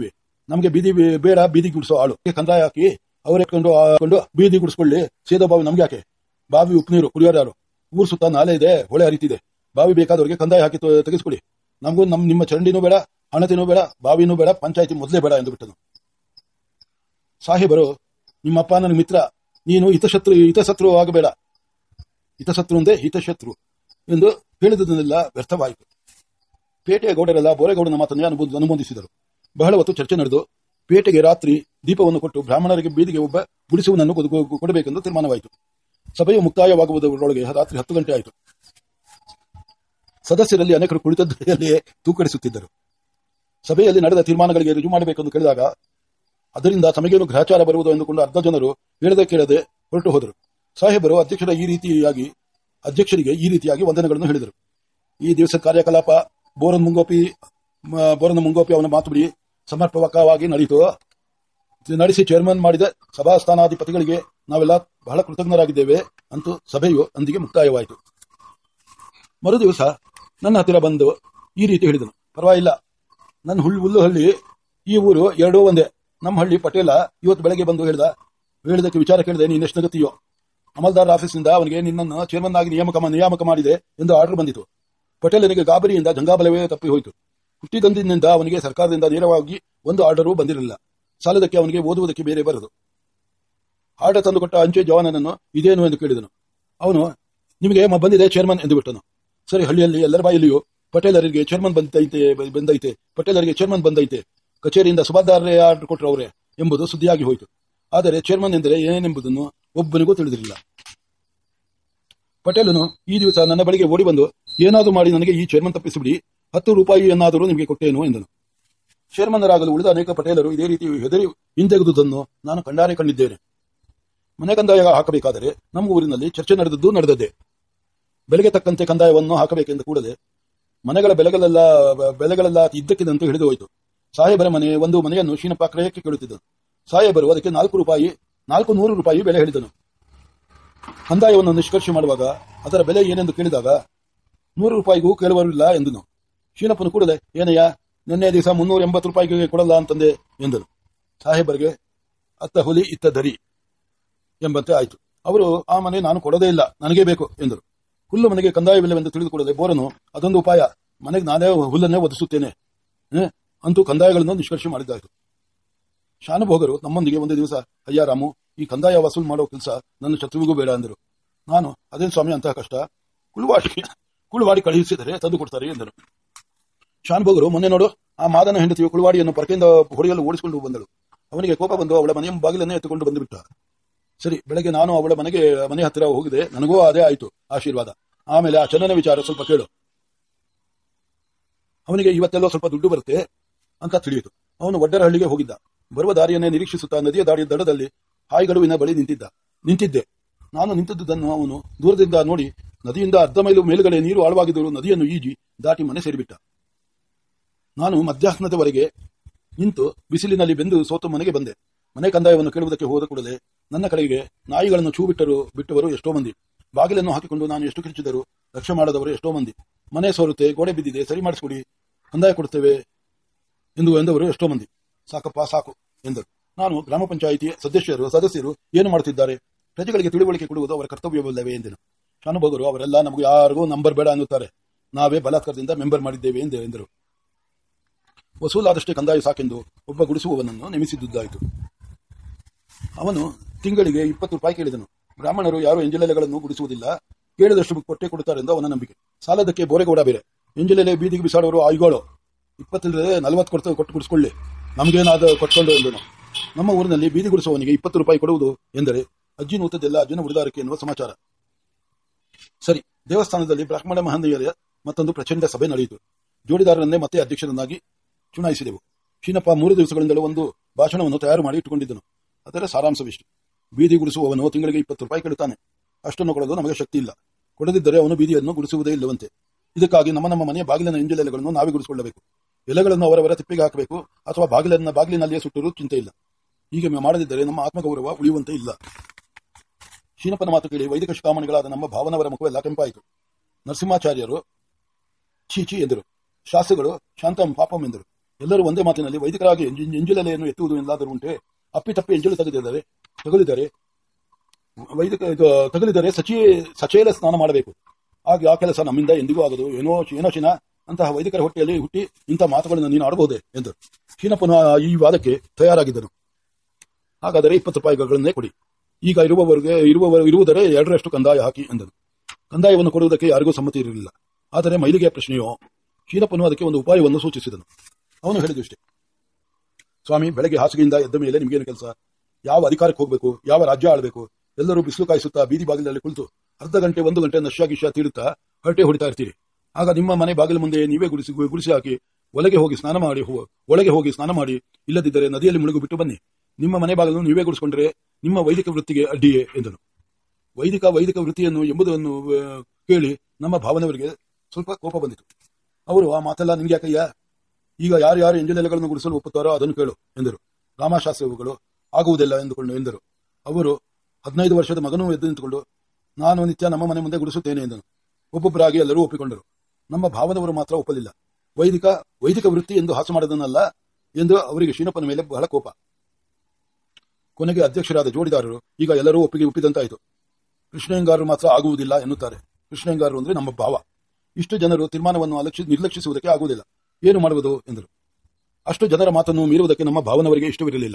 ನಮಗೆ ಬೀದಿ ಬೇಡ, ಬೀದಿ ಗುಡಿಸೋ ಆಳು ಕಂದಾಯ ಹಾಕಿ ಅವರೇ ಕೊಂಡು ಹಾಕೊಂಡು ಬೀದಿ ಗುಡಿಸ್ಕೊಳ್ಳಿ. ಸೇದೋ ಬಾವಿ ನಮ್ಗೆ ಯಾಕೆ? ಬಾವಿ ಉಪ್ಪು ನೀರು ಕುಡಿಯೋರು ಯಾರು? ಊರು ಸುತ್ತ ನಾಲೆ ಇದೆ, ಹೊಳೆ ಹರಿತಿದೆ. ಬಾವಿ ಬೇಕಾದವ್ರಿಗೆ ಕಂದಾಯ ಹಾಕಿ ತೆಗೆಸ್ಕೊಡಿ. ನಮಗೂ ನಮ್ ನಿಮ್ಮ ಚರಂಡಿನೂ ಬೇಡ, ಹಣತಿನೂ ಬೇಡ, ಬಾವಿನೂ ಬೇಡ, ಪಂಚಾಯತಿ ಮೊದಲೇ ಬೇಡ ಎಂದು ಬಿಟ್ಟನು. ಸಾಹೇಬರು, ನಿಮ್ಮಪ್ಪ ನನ್ನ ಮಿತ್ರ, ನೀನು ಹಿತಶತ್ರು ಹಿತಶತ್ರು ಆಗಬೇಡ. ಹಿತಶತ್ರು ಒಂದೇ ಹಿತಶತ್ರು ಎಂದು ಹೇಳಿದುದನ್ನೆಲ್ಲ ವ್ಯರ್ಥವಾಯಿತು. ಪೇಟೆಯ ಗೌಡರೆಲ್ಲ ಬೋರೇಗೌಡನ ಮಾತನ್ನೇ ಅನುಮೋದಿಸಿದರು. ಬಹಳ ಹೊತ್ತು ಚರ್ಚೆ ನಡೆದು ಪೇಟೆಗೆ ರಾತ್ರಿ ದೀಪವನ್ನು ಕೊಟ್ಟು ಬ್ರಾಹ್ಮಣರಿಗೆ ಬೀದಿಗೆ ಒಬ್ಬ ಗುಡಿಸುವನನ್ನು ಕೊಡಬೇಕೆಂದು ತೀರ್ಮಾನವಾಯಿತು. ಸಭೆಯು ಮುಕ್ತಾಯವಾಗುವುದರೊಳಗೆ ರಾತ್ರಿ ಹತ್ತು ಗಂಟೆ ಆಯಿತು. ಸದಸ್ಯರಲ್ಲಿ ಅನೇಕರು ಕುಳಿತದ್ದಲ್ಲಿಯೇ ತೂಕಡಿಸುತ್ತಿದ್ದರು. ಸಭೆಯಲ್ಲಿ ನಡೆದ ತೀರ್ಮಾನಗಳಿಗೆ ರುಜು ಮಾಡಬೇಕೆಂದು ಕೇಳಿದಾಗ ಅದರಿಂದ ತಮಗೇನು ಗ್ರಹಚಾರ ಬರುವುದು ಎಂದುಕೊಂಡು ಅರ್ಧ ಜನರು ಹೇಳದೆ ಕೇಳದೆ ಹೊರಟು ಹೋದರು. ಸಾಹೇಬರು ಅಧ್ಯಕ್ಷರ ಈ ರೀತಿಯಾಗಿ ಅಧ್ಯಕ್ಷರಿಗೆ ಈ ರೀತಿಯಾಗಿ ವಂದನೆಗಳನ್ನು ಹೇಳಿದರು. ಈ ದಿವಸ ಕಾರ್ಯಕಲಾಪ ಬೋರನ್ ಮುಂಗೋಪಿ ಬೋರನ ಮುಂಗೋಪಿ ಅವನ ಮಾತು ಬಿಡಿ ಸಮರ್ಪಕವಾಗಿ ನಡೆಯಿತು. ನಡೆಸಿ ಚೇರ್ಮನ್ ಮಾಡಿದ ಸಭಾಸ್ಥಾನಾಧಿಪತಿಗಳಿಗೆ ನಾವೆಲ್ಲ ಬಹಳ ಕೃತಜ್ಞರಾಗಿದ್ದೇವೆ ಅಂತೂ ಸಭೆಯು ಅಂದಿಗೆ ಮುಕ್ತಾಯವಾಯಿತು. ಮರು ದಿವಸ ನನ್ನ ಹತ್ತಿರ ಬಂದು ಈ ರೀತಿ ಹೇಳಿದನು. ಪರವಾಗಿಲ್ಲ, ನನ್ನ ಹುಲ್ಲು ಹುಲ್ಲುಹಳ್ಳಿ ಈ ಊರು ಎರಡೂ ಒಂದೇ. ನಮ್ಮ ಹಳ್ಳಿ ಪಟೇಲ ಇವತ್ತು ಬೆಳಗ್ಗೆ ಬಂದು ಹೇಳಿದ ಹೇಳಿದಕ್ಕೆ ವಿಚಾರ ಕೇಳಿದೆ. ನೀನು ಎಷ್ಟು ನಗತಿಯೋ? ಅಮಲ್ದಾರ್ ಆಫೀಸ್ನಿಂದ ಅವನಿಗೆ ನಿನ್ನನ್ನು ಚೇರ್ಮನ್ ಆಗಿ ನಿಯಾಮಕ ನಿಯಾಮಕ ಮಾಡಿದೆ ಎಂದು ಆರ್ಡರ್ ಬಂದಿತು. ಪಟೇಲನಿಗೆ ಗಾಬರಿಯಿಂದ ಜಂಗಾಬಲವೇ ತಪ್ಪಿ ಹೋಯಿತು. ಹುಟ್ಟಿದಂದಿನಿಂದ ಅವನಿಗೆ ಸರ್ಕಾರದಿಂದ ನೇರವಾಗಿ ಒಂದು ಆರ್ಡರೂ ಬಂದಿರಲಿಲ್ಲ. ಸಾಲದಕ್ಕೆ ಅವನಿಗೆ ಓದುವುದಕ್ಕೆ ಬೇರೆ ಬರದು. ಆರ್ಡರ್ ತಂದುಕೊಟ್ಟ ಅಂಚೆ ಜವಾನನನ್ನು ಇದೇನು ಎಂದು ಕೇಳಿದನು. ಅವನು ನಿಮಗೆ ಬಂದಿದೆ ಚೇರ್ಮನ್ ಎಂದು ಬಿಟ್ಟನು. ಸರಿ, ಹಳ್ಳಿಯಲ್ಲಿ ಎಲ್ಲರ ಬಾಯಲ್ಲಿಯೂ ಪಟೇಲರಿಗೆ ಚೇರ್ಮನ್ ಬಂದೈತೆ ಬಂದೈತೆ ಪಟೇಲರಿಗೆ ಚೇರ್ಮನ್ ಬಂದೈತೆ, ಕಚೇರಿಯಿಂದ ಸುಬಾದಾರರೇ ಆರ್ಡರ್ ಕೊಟ್ಟರು ಅವರೇ ಎಂಬುದು ಸುದ್ದಿಯಾಗಿ ಹೋಯಿತು. ಆದರೆ ಚೇರ್ಮನ್ ಎಂದರೆ ಏನೆಂಬುದನ್ನು ಒಬ್ಬನಿಗೂ ತಿಳಿದಿರಲಿಲ್ಲ. ಪಟೇಲನು ಈ ದಿವಸ ನನ್ನ ಬಳಿಗೆ ಓಡಿ ಬಂದು ಏನಾದರೂ ಮಾಡಿ ನನಗೆ ಈ ಚೇರ್ಮನ್ ತಪ್ಪಿಸಿಬಿಡಿ, ಹತ್ತು ರೂಪಾಯಿ ಎನ್ನಾದರೂ ನಿಮಗೆ ಕೊಟ್ಟೇನು ಎಂದನು. ಚೇರ್ಮನ್ನರಾಗಲು ಉಳಿದ ಅನೇಕ ಪಟೇಲರು ಇದೇ ರೀತಿ ಹೆದರಿ ಹಿಂದೆಗೆದುದನ್ನು ನಾನು ಕಂಡಾರೆ ಕಂಡಿದ್ದೇನೆ. ಮನೆ ಕಂದಾಯ ಹಾಕಬೇಕಾದರೆ ನಮ್ಮ ಊರಿನಲ್ಲಿ ಚರ್ಚೆ ನಡೆದದ್ದು ನಡೆದದ್ದೇ. ಬೆಲೆಗೆ ತಕ್ಕಂತೆ ಕಂದಾಯವನ್ನು ಹಾಕಬೇಕೆಂದು ಕೂಡಲೇ ಮನೆಗಳ ಬೆಲೆಗಳೆಲ್ಲ ಬೆಲೆಗಳೆಲ್ಲ ಇದ್ದಕ್ಕಿದ್ದಂತೆ ಹಿಡಿದು ಹೋಯಿತು. ಸಾಹೇಬರ ಮನೆ ಒಂದು ಮನೆಯನ್ನು ಶೀನಪ್ಪ ಕ್ರಯಕ್ಕೆ ಕೇಳುತ್ತಿದ್ದನು. ಸಾಹೇಬರು ಅದಕ್ಕೆ ನಾಲ್ಕು ರೂಪಾಯಿ ನಾಲ್ಕು ನೂರು ರೂಪಾಯಿ ಬೆಲೆ ಹೇಳಿದನು. ಕಂದಾಯವನ್ನು ನಿಷ್ಕರ್ಷೆ ಮಾಡುವಾಗ ಅದರ ಬೆಲೆ ಏನೆಂದು ಕೇಳಿದಾಗ ನೂರು ರೂಪಾಯಿಗೂ ಕೇಳುವರಿಲ್ಲ ಎಂದನು. ಶೀನಪ್ಪನು ಕೂಡಲೇ ಏನಯ್ಯ, ನಿನ್ನೆ ದಿವಸ ಮುನ್ನೂರ ಎಂಬತ್ತು ರೂಪಾಯಿಗೆ ಕೊಡಲ್ಲ ಅಂತಂದೆ ಎಂದನು. ಸಾಹೇಬರಿಗೆ ಅತ್ತ ಹುಲಿ ಇತ್ತ ದರಿ ಎಂಬಂತೆ ಆಯಿತು. ಅವರು ಆ ಮನೆ ನಾನು ಕೊಡೋದೇ ಇಲ್ಲ, ನನಗೇ ಬೇಕು ಎಂದರು. ಹುಲ್ಲು ಮನೆಗೆ ಕಂದಾಯವಿಲ್ಲವೆಂದು ತಿಳಿದುಕೊಳ್ಳದೆ ಬೋರನು ಅದೊಂದು ಉಪಾಯ, ಮನೆಗೆ ನಾನೇ ಹುಲ್ಲನ್ನೇ ಒದಿಸುತ್ತೇನೆ ಅಂತೂ ಕಂದಾಯಗಳನ್ನು ನಿಷ್ಕರ್ಷೆ ಮಾಡಿದ್ದಾಯಿತು. ಶಾನುಭೋಗರು ನಮ್ಮೊಂದಿಗೆ ಒಂದು ದಿವಸ ಅಯ್ಯ ರಾಮು, ಈ ಕಂದಾಯ ವಸೂಲು ಮಾಡೋ ಕೆಲಸ ನನ್ನ ಶತ್ರುವಿಗೂ ಬೇಡ ಅಂದರು. ನಾನು ಅದೇನು ಸ್ವಾಮಿ ಅಂತಹ ಕಷ್ಟ, ಕುಳುವಾಡಿ ಕುಳುವಾಡಿ ಕಳುಹಿಸಿದರೆ ತಂದು ಕೊಡ್ತಾರೆ ಎಂದರು. ಶಾನುಭೋಗರು ಮೊನ್ನೆ ನೋಡು, ಆ ಮಾದನ ಹೆಂಡತಿಯು ಕುಳುವಾಡಿಯನ್ನು ಪರಕೆಯಿಂದ ಹೊಡೆಯಲು ಓಡಿಸಿಕೊಂಡು ಬಂದಳು. ಅವನಿಗೆ ಕೋಪ ಬಂದು ಅವಳ ಮನೆಯ ಬಾಗಿಲನ್ನೇ ಎತ್ತುಕೊಂಡು ಬಂದುಬಿಟ್ಟ. ಸರಿ, ಬೆಳಗ್ಗೆ ನಾನು ಅವಳ ಮನೆಗೆ ಮನೆ ಹತ್ತಿರ ಹೋಗಿದೆ, ನನಗೂ ಅದೇ ಆಯಿತು ಆಶೀರ್ವಾದ. ಆಮೇಲೆ ಆ ಚನ್ನನ ವಿಚಾರ ಸ್ವಲ್ಪ ಕೇಳು, ಅವನಿಗೆ ಇವತ್ತೆಲ್ಲೋ ಸ್ವಲ್ಪ ದುಡ್ಡು ಬರುತ್ತೆ ಅಂತ ತಿಳಿಯಿತು. ಅವನು ಒಡ್ಡರಹಳ್ಳಿಗೆ ಹೋಗಿದ್ದ. ಬರುವ ದಾರಿಯನ್ನೇ ನಿರೀಕ್ಷಿಸುತ್ತಾ ನದಿಯ ದಾರಿಯ ದಡದಲ್ಲಿ ಹಾಯಿಗಡುವಿನ ಬಳಿ ನಿಂತಿದ್ದ ನಿಂತಿದ್ದೆ ನಾನು ನಿಂತಿದ್ದುದನ್ನು ಅವನು ದೂರದಿಂದ ನೋಡಿ ನದಿಯಿಂದ ಅರ್ಧ ಮೈಲು ಮೇಲುಗಡೆ ನೀರು ಆಳವಾಗಿದ್ದರೂ ನದಿಯನ್ನು ಈಜಿ ದಾಟಿ ಮನೆ ಸೇರಿಬಿಟ್ಟ. ನಾನು ಮಧ್ಯಾಹ್ನದವರೆಗೆ ನಿಂತು ಬಿಸಿಲಿನಲ್ಲಿ ಬೆಂದು ಸೋತು ಮನೆಗೆ ಬಂದೆ. ಮನೆ ಕಂದಾಯವನ್ನು ಕೇಳುವುದಕ್ಕೆ ಹೋದ ಕೂಡಲೇ ನನ್ನ ಕಡೆಗೆ ನಾಯಿಗಳನ್ನು ಚೂ ಬಿಟ್ಟರು ಬಿಟ್ಟವರು ಎಷ್ಟೋ ಮಂದಿ. ಬಾಗಿಲನ್ನು ಹಾಕಿಕೊಂಡು ನಾನು ಎಷ್ಟು ಕಿರಿಚಿದರೂ ರಕ್ಷೆ ಮಾಡದವರು ಎಷ್ಟೋ ಮಂದಿ. ಮನೆ ಸೋರುತ್ತೆ, ಗೋಡೆ ಬಿದ್ದಿದೆ, ಸರಿ ಮಾಡಿಸ್ಕೊಡಿ, ಕಂದಾಯ ಕೊಡುತ್ತೇವೆ ಎಂದು ಎಂದವರು ಎಷ್ಟೋ ಮಂದಿ. ಸಾಕಪ್ಪ ಸಾಕು ಎಂದರು. ನಾನು ಗ್ರಾಮ ಪಂಚಾಯಿತಿ ಸದಸ್ಯರು ಸದಸ್ಯರು ಏನು ಮಾಡುತ್ತಿದ್ದಾರೆ, ಪ್ರಜೆಗಳಿಗೆ ತಿಳುವಳಿಕೆ ಕೊಡುವುದು ಅವರ ಕರ್ತವ್ಯವಲ್ಲವೇ ಎಂದೆನು. ಶಾನುಭೋಗರು ಅವರೆಲ್ಲ ನಮಗೆ ಯಾರಿಗೂ ನಂಬರ್ ಬೇಡ ಅನ್ನುತ್ತಾರೆ, ನಾವೇ ಬಲಾತ್ಕಾರದಿಂದ ಮೆಂಬರ್ ಮಾಡಿದ್ದೇವೆ ಎಂದೆ ಎಂದರು. ವಸೂಲಾದಷ್ಟೇ ಕಂದಾಯ ಸಾಕೆಂದು ಒಬ್ಬ ಗುಡಿಸುವವನನ್ನು ನೇಮಿಸಿದ್ದಾಯಿತು. ಅವನು ತಿಂಗಳಿಗೆ ಇಪ್ಪತ್ತು ರೂಪಾಯಿ ಕೇಳಿದನು. ಬ್ರಾಹ್ಮಣರು ಯಾರು ಎಂಜಲೆಲೆಗಳನ್ನು ಗುಡಿಸುವುದಿಲ್ಲ, ಕೇಳಿದಷ್ಟು ಕೊಟ್ಟೆ ಕೊಡುತ್ತಾರೆಂದು ಅವನ ನಂಬಿಕೆ. ಸಾಲದಕ್ಕೆ ಬೋರೆಗೌಡ ಬೇರೆ, ಎಂಜಲೆಲೆ ಬೀದಿಗೆ ಬಿಸಾಡೋರು ಆಯ್ಗೋಳು, ಇಪ್ಪತ್ತಿಲ್ಲದೆ ನಲವತ್ತು ಕೊಡ್ತ ಕೊಟ್ಟು ಗುಡಿಸ್ಕೊಳ್ಳಿ, ನಮಗೇನಾದ ಕೊಟ್ಕೊಂಡು ಎಂದನು. ನಮ್ಮ ಊರಿನಲ್ಲಿ ಬೀದಿ ಗುಡಿಸುವವನಿಗೆ ಇಪ್ಪತ್ತು ರೂಪಾಯಿ ಕೊಡುವುದು ಎಂದರೆ ಅಜ್ಜಿ ನೂತದ್ದೆಲ್ಲ ಅಜ್ಜನ ಉಳಿದಾರಕ್ಕೆ ಎನ್ನುವ ಸಮಾಚಾರ. ಸರಿ, ದೇವಸ್ಥಾನದಲ್ಲಿ ಬ್ರಾಹ್ಮಣ ಮಹನೀಯರ ಮತ್ತೊಂದು ಪ್ರಚಂಡ ಸಭೆ ನಡೆಯಿತು. ಜೋಡಿದಾರರನ್ನೇ ಮತ್ತೆ ಅಧ್ಯಕ್ಷರನ್ನಾಗಿ ಚುನಾಯಿಸಿದೆವು. ಶೀನಪ್ಪ ಮೂರು ದಿವಸಗಳಿಂದಲೂ ಒಂದು ಭಾಷಣವನ್ನು ತಯಾರು ಮಾಡಿ ಇಟ್ಟುಕೊಂಡಿದ್ದನು. ಅದರ ಸಾರಾಂಶವಿಷ್ಟು: ಬೀದಿ ಗುಡಿಸುವವನು ತಿಂಗಳಿಗೆ ಇಪ್ಪತ್ತು ರೂಪಾಯಿ ಕೇಳುತ್ತಾನೆ, ಅಷ್ಟನ್ನು ಕೊಡಲು ನಮಗೆ ಶಕ್ತಿ ಇಲ್ಲ. ಕೊಡದಿದ್ದರೆ ಅವನು ಬೀದಿಯನ್ನು ಗುಡಿಸುವುದೇ ಇಲ್ಲವಂತೆ. ಇದಕ್ಕಾಗಿ ನಮ್ಮ ನಮ್ಮ ಮನೆಯ ಬಾಗಿಲಿನ ಎಂಜಲೆಲೆಗಳನ್ನು ನಾವೇ ಗುಡಿಸಿಕೊಳ್ಳಬೇಕು. ಎಲೆಗಳನ್ನು ಅವರವರ ತಿಪ್ಪಿಗೆ ಹಾಕಬೇಕು, ಅಥವಾ ಬಾಗಿಲನ್ನ ಬಾಗಿಲಿನಲ್ಲಿಯೇ ಸುಟ್ಟರೂ ಚಿಂತೆ ಇಲ್ಲ. ಹೀಗೆ ಮಾಡದಿದ್ದರೆ ನಮ್ಮ ಆತ್ಮಗೌರವ ಉಳಿಯುವಂತೆ ಇಲ್ಲ. ಶೀನಪ್ಪನ ಮಾತು ಕೇಳಿ ವೈದಿಕ ಶಿಖಾಮಣಿಗಳಾದ ನಮ್ಮ ಭಾವನವರ ಮುಖವೆಲ್ಲ ಕೆಂಪಾಯಿತು. ನರಸಿಂಹಾಚಾರ್ಯರು ಛೀಚಿ ಎಂದರು. ಶಾಸ್ತ್ರಿಗಳು ಶಾಂತಂ ಪಾಪಂ ಎಂದರು. ಎಲ್ಲರೂ ಒಂದೇ ಮಾತಿನಲ್ಲಿ ವೈದಿಕರಾಗಿ ಎಂಜಿ- ಎಂಜಲೆಲೆಯನ್ನು ಎತ್ತುವುದು ಎಲ್ಲಾದರೂ ಉಂಟೆ? ಅಪ್ಪಿತಪ್ಪಿ ಎಂಜಲು ತೆಗೆದಿದ್ದಾರೆ ತಗುಲಿದರೆ ವೈದಿಕ ಇದು ತಗುಲಿದರೆ ಸಚಿ ಸಚೇಲ ಸ್ನಾನ ಮಾಡಬೇಕು. ಆಗ ಆ ಕೆಲಸ ನಮ್ಮಿಂದ ಎಂದಿಗೂ ಆಗದು. ಏನೋ ಏನೋ ಚಿನ ಅಂತಹ ವೈದಿಕರ ಹೊಟ್ಟೆಯಲ್ಲಿ ಹುಟ್ಟಿ ಇಂಥ ಮಾತುಗಳನ್ನು ನೀನು ಆಡಬಹುದೇ ಎಂದರು. ಶೀನಪ್ಪನು ಈ ವಾದಕ್ಕೆ ತಯಾರಾಗಿದ್ದನು. ಹಾಗಾದರೆ ಇಪ್ಪತ್ತು ರೂಪಾಯಿಗಳನ್ನೇ ಕೊಡಿ, ಈಗ ಇರುವವರಿಗೆ ಇರುವವ ಇರುವುದರೇ ಎರಡರಷ್ಟು ಕಂದಾಯ ಹಾಕಿ ಎಂದನು. ಕಂದಾಯವನ್ನು ಕೊಡುವುದಕ್ಕೆ ಯಾರಿಗೂ ಸಮ್ಮತಿ ಇರಲಿಲ್ಲ. ಆದರೆ ಮೈಲಿಗೆಯ ಪ್ರಶ್ನೆಯೋ ಶೀನಪ್ಪನು ಅದಕ್ಕೆ ಒಂದು ಉಪಾಯವನ್ನು ಸೂಚಿಸಿದನು. ಅವನು ಹೇಳಿದಷ್ಟೇ, ಸ್ವಾಮಿ, ಬೆಳಗ್ಗೆ ಹಾಸಿಗೆಯಿಂದ ಎದ್ದ ಮೇಲೆ ನಿಮಗೇನು ಕೆಲಸ? ಯಾವ ಅಧಿಕಾರಕ್ಕೆ ಹೋಗಬೇಕು? ಯಾವ ರಾಜ್ಯ ಆಳಬೇಕು? ಎಲ್ಲರೂ ಬಿಸಿಲು ಕಾಯಿಸುತ್ತಾ ಬೀದಿ ಬಾಗಿಲಲ್ಲಿ ಕುಳಿತು ಅರ್ಧ ಗಂಟೆ ಒಂದು ಗಂಟೆ ನಶ್ಯ ಗಿಶ್ಯ ತೀಡುತ್ತಾ ಹರಟೆ ಹೊಡಿತಾ ಇರ್ತೀರಿ. ಆಗ ನಿಮ್ಮ ಮನೆ ಬಾಗಿಲ ಮುಂದೆ ನೀವೇ ಗುಡಿಸಿ ಗುಡಿಸಿ ಹಾಕಿ ಒಳಗೆ ಹೋಗಿ ಸ್ನಾನ ಮಾಡಿ ಒಳಗೆ ಹೋಗಿ ಸ್ನಾನ ಮಾಡಿ, ಇಲ್ಲದಿದ್ದರೆ ನದಿಯಲ್ಲಿ ಮುಳುಗು ಬಿಟ್ಟು ಬನ್ನಿ. ನಿಮ್ಮ ಮನೆ ಬಾಗಿಲನ್ನು ನೀವೇ ಗುಡಿಸಿಕೊಂಡ್ರೆ ನಿಮ್ಮ ವೈದಿಕ ವೃತ್ತಿಗೆ ಅಡ್ಡಿಯೇ ಎಂದನು. ವೈದಿಕ ವೈದಿಕ ವೃತ್ತಿಯನ್ನು ಎಂಬುದನ್ನು ಕೇಳಿ ನಮ್ಮ ಭಾವನವರಿಗೆ ಸ್ವಲ್ಪ ಕೋಪ ಬಂದಿತು. ಅವರು, ಆ ಮಾತೆಲ್ಲ ನಿಂಗೆ ಯಾಕಯ್ಯ? ಈಗ ಯಾರು ಯಾರು ಎಂಜಲೆಲೆಗಳನ್ನು ಗುಡಿಸಲು ಒಪ್ಪುತ್ತಾರೋ ಅದನ್ನು ಕೇಳು ಎಂದರು. ರಾಮಶಾಸ್ತ್ರಿಗಳು ಆಗುವುದಿಲ್ಲ ಎಂದುಕೊಂಡು ಎಂದರು. ಅವರು ಹದಿನೈದು ವರ್ಷದ ಮಗನೂ ಎದ್ದು ನಿಂತುಕೊಂಡು, ನಾನು ನಿತ್ಯ ನಮ್ಮ ಮನೆ ಮುಂದೆ ಗುಡಿಸುತ್ತೇನೆ ಎಂದನು. ಒಬ್ಬೊಬ್ಬರಾಗಿ ಎಲ್ಲರೂ ಒಪ್ಪಿಕೊಂಡರು. ನಮ್ಮ ಭಾವದವರು ಮಾತ್ರ ಒಪ್ಪಲಿಲ್ಲ. ವೈದಿಕ ವೈದಿಕ ವೃತ್ತಿ ಎಂದು ಹಾಸು ಮಾಡದನ್ನಲ್ಲ ಎಂದು ಅವರಿಗೆ ಶೀನಪ್ಪನ ಮೇಲೆ ಬಹಳ ಕೋಪ. ಕೊನೆಗೆ ಅಧ್ಯಕ್ಷರಾದ ಜೋಡಿದಾರರು ಈಗ ಎಲ್ಲರೂ ಒಪ್ಪಿಗೆ ಒಪ್ಪಿದಂತಾಯಿತು. ಕೃಷ್ಣಯ್ಯಂಗಾರರು ಮಾತ್ರ ಆಗುವುದಿಲ್ಲ ಎನ್ನುತ್ತಾರೆ. ಕೃಷ್ಣಯ್ಯಂಗಾರರು ಅಂದ್ರೆ ನಮ್ಮ ಭಾವ. ಇಷ್ಟು ಜನರು ತೀರ್ಮಾನವನ್ನು ಅಲಕ್ಷಿ ನಿರ್ಲಕ್ಷಿಸುವುದಕ್ಕೆ ಆಗುವುದಿಲ್ಲ, ಏನು ಮಾಡುವುದು ಎಂದರು. ಅಷ್ಟು ಜನರ ಮಾತನ್ನು ಮೀರುವುದಕ್ಕೆ ನಮ್ಮ ಭಾವನವರಿಗೆ ಇಷ್ಟವಿರಲಿಲ್ಲ.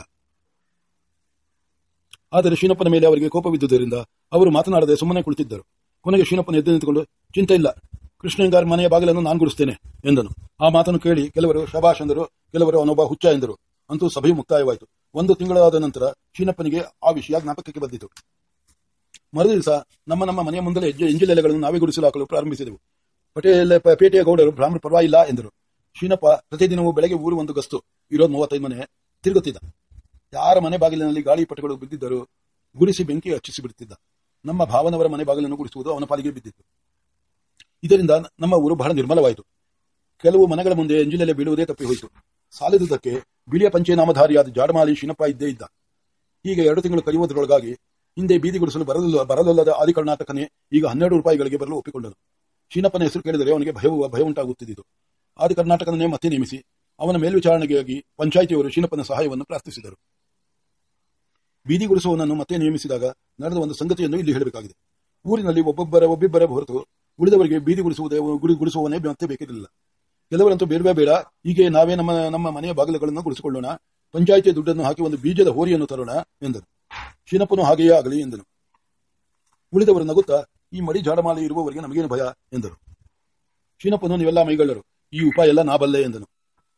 ಆದರೆ ಶೀನಪ್ಪನ ಮೇಲೆ ಅವರಿಗೆ ಕೋಪವಿದ್ದುದರಿಂದ ಅವರು ಮಾತನಾಡದೆ ಸುಮ್ಮನೆ ಕುಳಿತಿದ್ದರು. ಕೊನೆಗೆ ಶೀನಪ್ಪನ ಎದ್ದು ನಿಂತುಕೊಂಡು, ಚಿಂತೆ ಇಲ್ಲ, ಕೃಷ್ಣಯ್ಯಂಗಾರ ಮನೆಯ ಬಾಗಿಲನ್ನು ನಾನು ಗುಡಿಸ್ತೇನೆ ಎಂದನು. ಆ ಮಾತನ್ನು ಕೇಳಿ ಕೆಲವರು ಶಬಾಷ್ ಎಂದರು, ಕೆಲವರು ಅವನೊಬ್ಬ ಹುಚ್ಚ ಎಂದರು. ಅಂತೂ ಸಭೆಯು ಮುಕ್ತಾಯವಾಯಿತು. ಒಂದು ತಿಂಗಳಾದ ನಂತರ ಶೀನಪ್ಪನಿಗೆ ಆ ವಿಷಯ ಜ್ಞಾಪಕಕ್ಕೆ ಬಂದಿತು. ಮರುದಿವಸ ನಮ್ಮ ನಮ್ಮ ಮನೆಯ ಮುಂದಲೇ ಎಂಜಲೆಲೆಗಳನ್ನು ನಾವೇ ಗುಡಿಸಲು ಹಾಕಲು ಪ್ರಾರಂಭಿಸಿದೆವು. ಪಟೇಲ ಪೇಟೆಯ ಗೌಡರು ಬ್ರಾಹ್ಮಣ ಪರವಾಗಿಲ್ಲ ಎಂದರು. ಶೀನಪ್ಪ ಪ್ರತಿದಿನವೂ ಬೆಳಗ್ಗೆ ಊರು ಒಂದು ಗಸ್ತು, ಇರೋದು ಮೂವತ್ತೈದು ಮನೆ ತಿರುಗುತ್ತಿದ್ದ. ಯಾರ ಮನೆ ಬಾಗಿಲಿನಲ್ಲಿ ಗಾಳಿ ಪಟಗಳು ಬಿದ್ದಿದ್ದರೂ ಗುಡಿಸಿ ಬೆಂಕಿ ಹಚ್ಚಿಸಿ ಬಿಡುತ್ತಿದ್ದ. ನಮ್ಮ ಭಾವನವರ ಮನೆ ಬಾಗಿಲನ್ನು ಗುಡಿಸುವುದು ಅವನ ಪಾಲಿಗೆ ಬಿದ್ದಿತ್ತು. ಇದರಿಂದ ನಮ್ಮ ಊರು ಬಹಳ ನಿರ್ಮಲವಾಯಿತು. ಕೆಲವು ಮನೆಗಳ ಮುಂದೆ ಎಂಜಿಲೆಲೆ ಬೀಳುವುದೇ ತಪ್ಪಿ ಹೋಯಿತು. ಸಾಲಿದುದಕ್ಕೆ ಬಿಳಿಯ ಪಂಚೆನಾಮಧಾರಿಯಾದ ಜಾಡಮಾಲಿ ಶೀನಪ್ಪ ಇದ್ದೇ ಇದ್ದ. ಹೀಗೆ ಎರಡು ತಿಂಗಳು ಕಳೆಯುವುದರೊಳಗಾಗಿ ಹಿಂದೆ ಬೀದಿ ಗುಡಿಸಲು ಬರಲು ಬರಲೊಲ್ಲದ ಆದಿ ಕರ್ನಾಟಕನೇ ಈಗ ಹನ್ನೆರಡು ರೂಪಾಯಿಗಳಿಗೆ ಬರಲು ಒಪ್ಪಿಕೊಂಡನು. ಶೀನಪ್ಪನ ಹೆಸರು ಕೇಳಿದರೆ ಅವನಿಗೆ ಭಯವು ಭಯ ಉಂಟಾಗುತ್ತಿದ್ದಿತು. ಆದಿ ಕರ್ನಾಟಕನೇ ಮತ್ತೆ ನೇಮಿಸಿ ಅವನ ಮೇಲ್ವಿಚಾರಣೆಗಾಗಿ ಪಂಚಾಯಿತಿಯವರು ಶೀನಪ್ಪನ ಸಹಾಯವನ್ನು ಪ್ರಾರ್ಥಿಸಿದರು. ಬೀದಿ ಗುಡಿಸುವವನನ್ನು ಮತ್ತೆ ನೇಮಿಸಿದಾಗ ನಡೆದ ಒಂದು ಸಂಗತಿಯನ್ನು ಇಲ್ಲಿ ಹೇಳಬೇಕಾಗಿದೆ. ಊರಿನಲ್ಲಿ ಒಬ್ಬೊಬ್ಬರ ಒಬ್ಬಿಬ್ಬರ ಹೊರತು ಉಳಿದವರಿಗೆ ಬೀದಿ ಗುಡಿಸುವುದೇ ಗುಡಿ ಗುಡಿಸುವವನೇ ಮತ್ತೆ ಬೇಕಿರಲಿಲ್ಲ. ಕೆಲವರಂತೂ ಬೇಡವೇ ಬೇಡ, ಹೀಗೆ ನಾವೇ ನಮ್ಮ ನಮ್ಮ ಮನೆಯ ಬಾಗಿಲುಗಳನ್ನು ಗುಡಿಸಿಕೊಳ್ಳೋಣ, ಪಂಚಾಯಿತಿಯ ದುಡ್ಡನ್ನು ಹಾಕಿ ಒಂದು ಬೀಜದ ಹೋರಿಯನ್ನು ತರೋಣ ಎಂದರು. ಶೀನಪ್ಪನು ಹಾಗೆಯೇ ಆಗಲಿ ಎಂದನು. ಉಳಿದವರು ನಗುತ್ತಾ, ಈ ಮಡಿ ಜಾಡಮಾಲೆ ಇರುವವರಿಗೆ ನಮಗೇನು ಭಯ ಎಂದರು. ಶೀನಪ್ಪನು, ನೀವೆಲ್ಲ ಮೈಗಳ್ಳರು, ಈ ಉಪಾಯ ಎಲ್ಲ ನಾ ಬಲ್ಲೆ ಎಂದನು.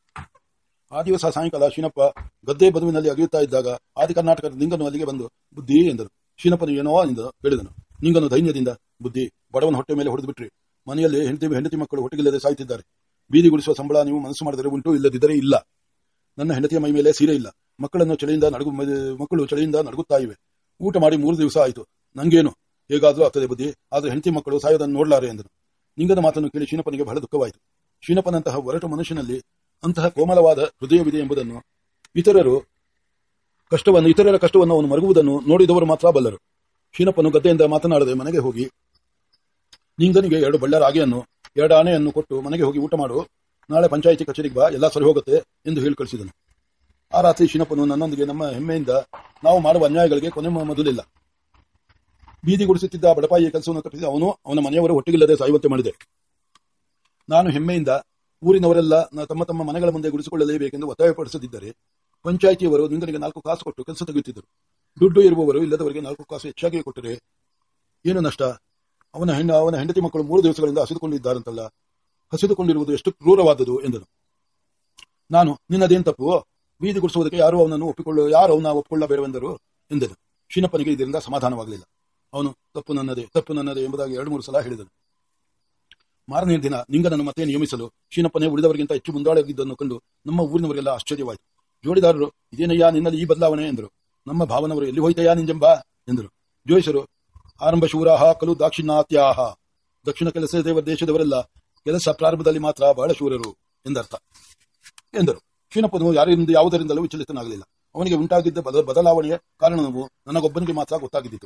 ಆ ದಿವಸ ಸಾಯಂಕಾಲ ಶೀನಪ್ಪ ಗದ್ದೆ ಬದುವಿನಲ್ಲಿ ಅಗೆಯುತ್ತಾ ಇದ್ದಾಗ ಆದಿ ಕರ್ನಾಟಕದ ನಿಂಗನು ಅಲ್ಲಿಗೆ ಬಂದು, ಬುದ್ಧಿ ಎಂದರು. ಶೀನಪ್ಪನು ಏನೋ ಎಂದನು ಹೇಳಿದನು. ನಿಂಗನು ಧೈರ್ಯದಿಂದ, ಬುದ್ಧಿ, ಬಡವನ ಹೊಟ್ಟೆ ಮೇಲೆ ಹೊಡೆದು ಬಿಟ್ರಿ, ಮನೆಯಲ್ಲಿ ಹೆಂಡತಿ ಹೆಂಡತಿ ಮಕ್ಕಳು ಹೊಟ್ಟೆಗಿಲ್ಲದೆ ಸಾಯ್ತಿದ್ದಾರೆ. ಬೀದಿ ಗುಡಿಸುವ ಸಂಬಳ ನೀವು ಮನಸ್ಸು ಮಾಡಿದರೆ ಉಂಟು, ಇಲ್ಲದಿದ್ದರೆ ಇಲ್ಲ. ನನ್ನ ಹೆಂಡತಿಯ ಮೈ ಮೇಲೆ ಸೀರೆ ಇಲ್ಲ, ಮಕ್ಕಳನ್ನು ಚಳಿಯಿಂದ ನಡುಗು ಮಕ್ಕಳು ಚಳಿಯಿಂದ ನಡುಗುತ್ತಾ ಇವೆ. ಊಟ ಮಾಡಿ ಮೂರು ದಿವಸ ಆಯಿತು. ನಂಗೇನು ಹೇಗಾದ್ರೂ ಆಗ್ತದೆ ಬುದ್ಧಿ, ಆದರೆ ಹೆಂಡತಿ ಮಕ್ಕಳು ಸಾಯೋದನ್ನು ನೋಡಲಾರೆ ಎಂದನು. ನಿಂಗನ ಮಾತನ್ನು ಕೇಳಿ ಶೀನಪ್ಪನಿಗೆ ಬಹಳ ದುಃಖವಾಯಿತು. ಶೀನಪ್ಪನಂತಹ ಒರಟು ಮನುಷ್ಯನಲ್ಲಿ ಅಂತಹ ಕೋಮಲವಾದ ಹೃದಯವಿದೆ ಎಂಬುದನ್ನು ಇತರರು ಕಷ್ಟವನ್ನು ಇತರರ ಕಷ್ಟವನ್ನು ಅವನು ಮರುಗುವುದನ್ನು ನೋಡಿದವರು ಮಾತ್ರ ಬಲ್ಲರು. ಶೀನಪ್ಪನು ಗದ್ದೆಯಿಂದ ಮಾತನಾಡದೆ ಮನೆಗೆ ಹೋಗಿ ನಿಂಗನಿಗೆ ಎರಡು ಬಳ್ಳ ರಾಗಿಯನ್ನು ಎರಡು ಆನೆಯನ್ನು ಕೊಟ್ಟು ಮನೆಗೆ ಹೋಗಿ ಊಟ ಮಾಡು, ನಾಳೆ ಪಂಚಾಯಿತಿ ಕಚೇರಿಗೆ ಬಾ, ಎಲ್ಲ ಸರಿ ಹೋಗುತ್ತೆ ಎಂದು ಹೇಳಿ ಕಳಿಸಿದನು. ಆ ರಾತ್ರಿ ಶೀನಪ್ಪನು ನನ್ನೊಂದಿಗೆ ನಮ್ಮ ಹೆಮ್ಮೆಯಿಂದ ನಾವು ಮಾಡುವ ಅನ್ಯಾಯಗಳಿಗೆ ಕೊನೆ ಮೊದಲಿಲ್ಲ. ಬೀದಿ ಗುಡಿಸುತ್ತಿದ್ದ ಬಡಪಾಯಿಯ ಕೆಲಸವನ್ನು ತಪ್ಪಿಸಿ ಅವನು ಅವನ ಮನೆಯವರು ಒಟ್ಟಿಗಿಲ್ಲದೆ ಸಾಯುವಂತೆ ಮಾಡಿದೆ. ನಾನು ಹೆಮ್ಮೆಯಿಂದ ಊರಿನವರೆಲ್ಲ ತಮ್ಮ ತಮ್ಮ ಮನೆಗಳ ಮುಂದೆ ಗುಡಿಸಿಕೊಳ್ಳಲೇಬೇಕೆಂದು ಒತ್ತಾಯಪಡಿಸದಿದ್ದರೆ ಪಂಚಾಯಿತಿಯವರು ನಿಂಗನಿಗೆ ನಾಲ್ಕು ಕಾಸು ಕೊಟ್ಟು ಕೆಲಸ ತೆಗೆಯುತ್ತಿದ್ದರು. ದುಡ್ಡು ಇರುವವರು ಇಲ್ಲದವರಿಗೆ ನಾಲ್ಕು ಕಾಸು ಹೆಚ್ಚಾಗಿ ಕೊಟ್ಟರೆ ಏನು ನಷ್ಟ? ಅವನ ಹೆಣ್ಣು ಅವನ ಹೆಂಡತಿ ಮಕ್ಕಳು ಮೂರು ದಿವಸಗಳಿಂದ ಹಸಿದುಕೊಂಡಿದ್ದಾರಂತಲ್ಲ, ಹಸಿದುಕೊಂಡಿರುವುದು ಎಷ್ಟು ಕ್ರೂರವಾದದು ಎಂದನು. ನಾನು, ನಿನ್ನದೇನು ತಪ್ಪು? ಬೀದಿ ಗುಡಿಸುವುದಕ್ಕೆ ಯಾರು ಅವನನ್ನು ಒಪ್ಪಿಕೊಳ್ಳು ಯಾರು ಅವನ ಒಪ್ಪಿಕೊಳ್ಳಬೇಡವೆಂದರು ಎಂದನು. ಶೀನಪ್ಪನಿಗೆ ಇದರಿಂದ ಸಮಾಧಾನವಾಗಲಿಲ್ಲ. ಅವನು, ತಪ್ಪು ನನ್ನದೇ ತಪ್ಪು ನನ್ನದೇ ಎಂಬುದಾಗಿ ಎರಡು ಮೂರು ಸಲ ಹೇಳಿದನು. ಮಾರನೇ ದಿನ ನಿಂಗನನ್ನು ಮತ್ತೆ ನಿಯಮಿಸಲು ಶೀನಪ್ಪನೇ ಉಳಿದವರಿಗಿಂತ ಹೆಚ್ಚು ಮುಂದಾಳಾಗಿದ್ದನ್ನು ಕಂಡು ನಮ್ಮ ಊರಿನವರೆಲ್ಲ ಆಶ್ಚರ್ಯವಾಯಿತು. ಜೋಡಿದಾರರು, ಇದೇನಯ್ಯ ನಿನ್ನಲ್ಲಿ ಈ ಬದಲಾವಣೆ ಎಂದರು. ನಮ್ಮ ಭಾವನವರು, ಎಲ್ಲಿ ಹೋಯ್ತಯ್ಯ ನಿಂಜಂಬ ಎಂದರು. ಜೋಯಿಸರು, ಆರಂಭ ಶೂರಾಹ ಕಲು ದಾಕ್ಷಿಣಾತ್ಯಾಹ, ದಕ್ಷಿಣ ಕೆಲಸ ದೇಶದವರೆಲ್ಲ ಕೆಲಸ ಪ್ರಾರಂಭದಲ್ಲಿ ಮಾತ್ರ ಬಹಳ ಶೂರರು ಎಂದರ್ಥ ಎಂದರು. ಶೀನಪ್ಪನು ಯಾರಿಂದ ಯಾವುದರಿಂದಲೂ ವಿಚಲಿತನಾಗಲಿಲ್ಲ. ಅವನಿಗೆ ಉಂಟಾಗಿದ್ದ ಬದಲಾವಣೆಯ ಕಾರಣವು ನನಗೊಬ್ಬನಿಗೆ ಮಾತ್ರ ಗೊತ್ತಾಗಿದ್ದಿತು.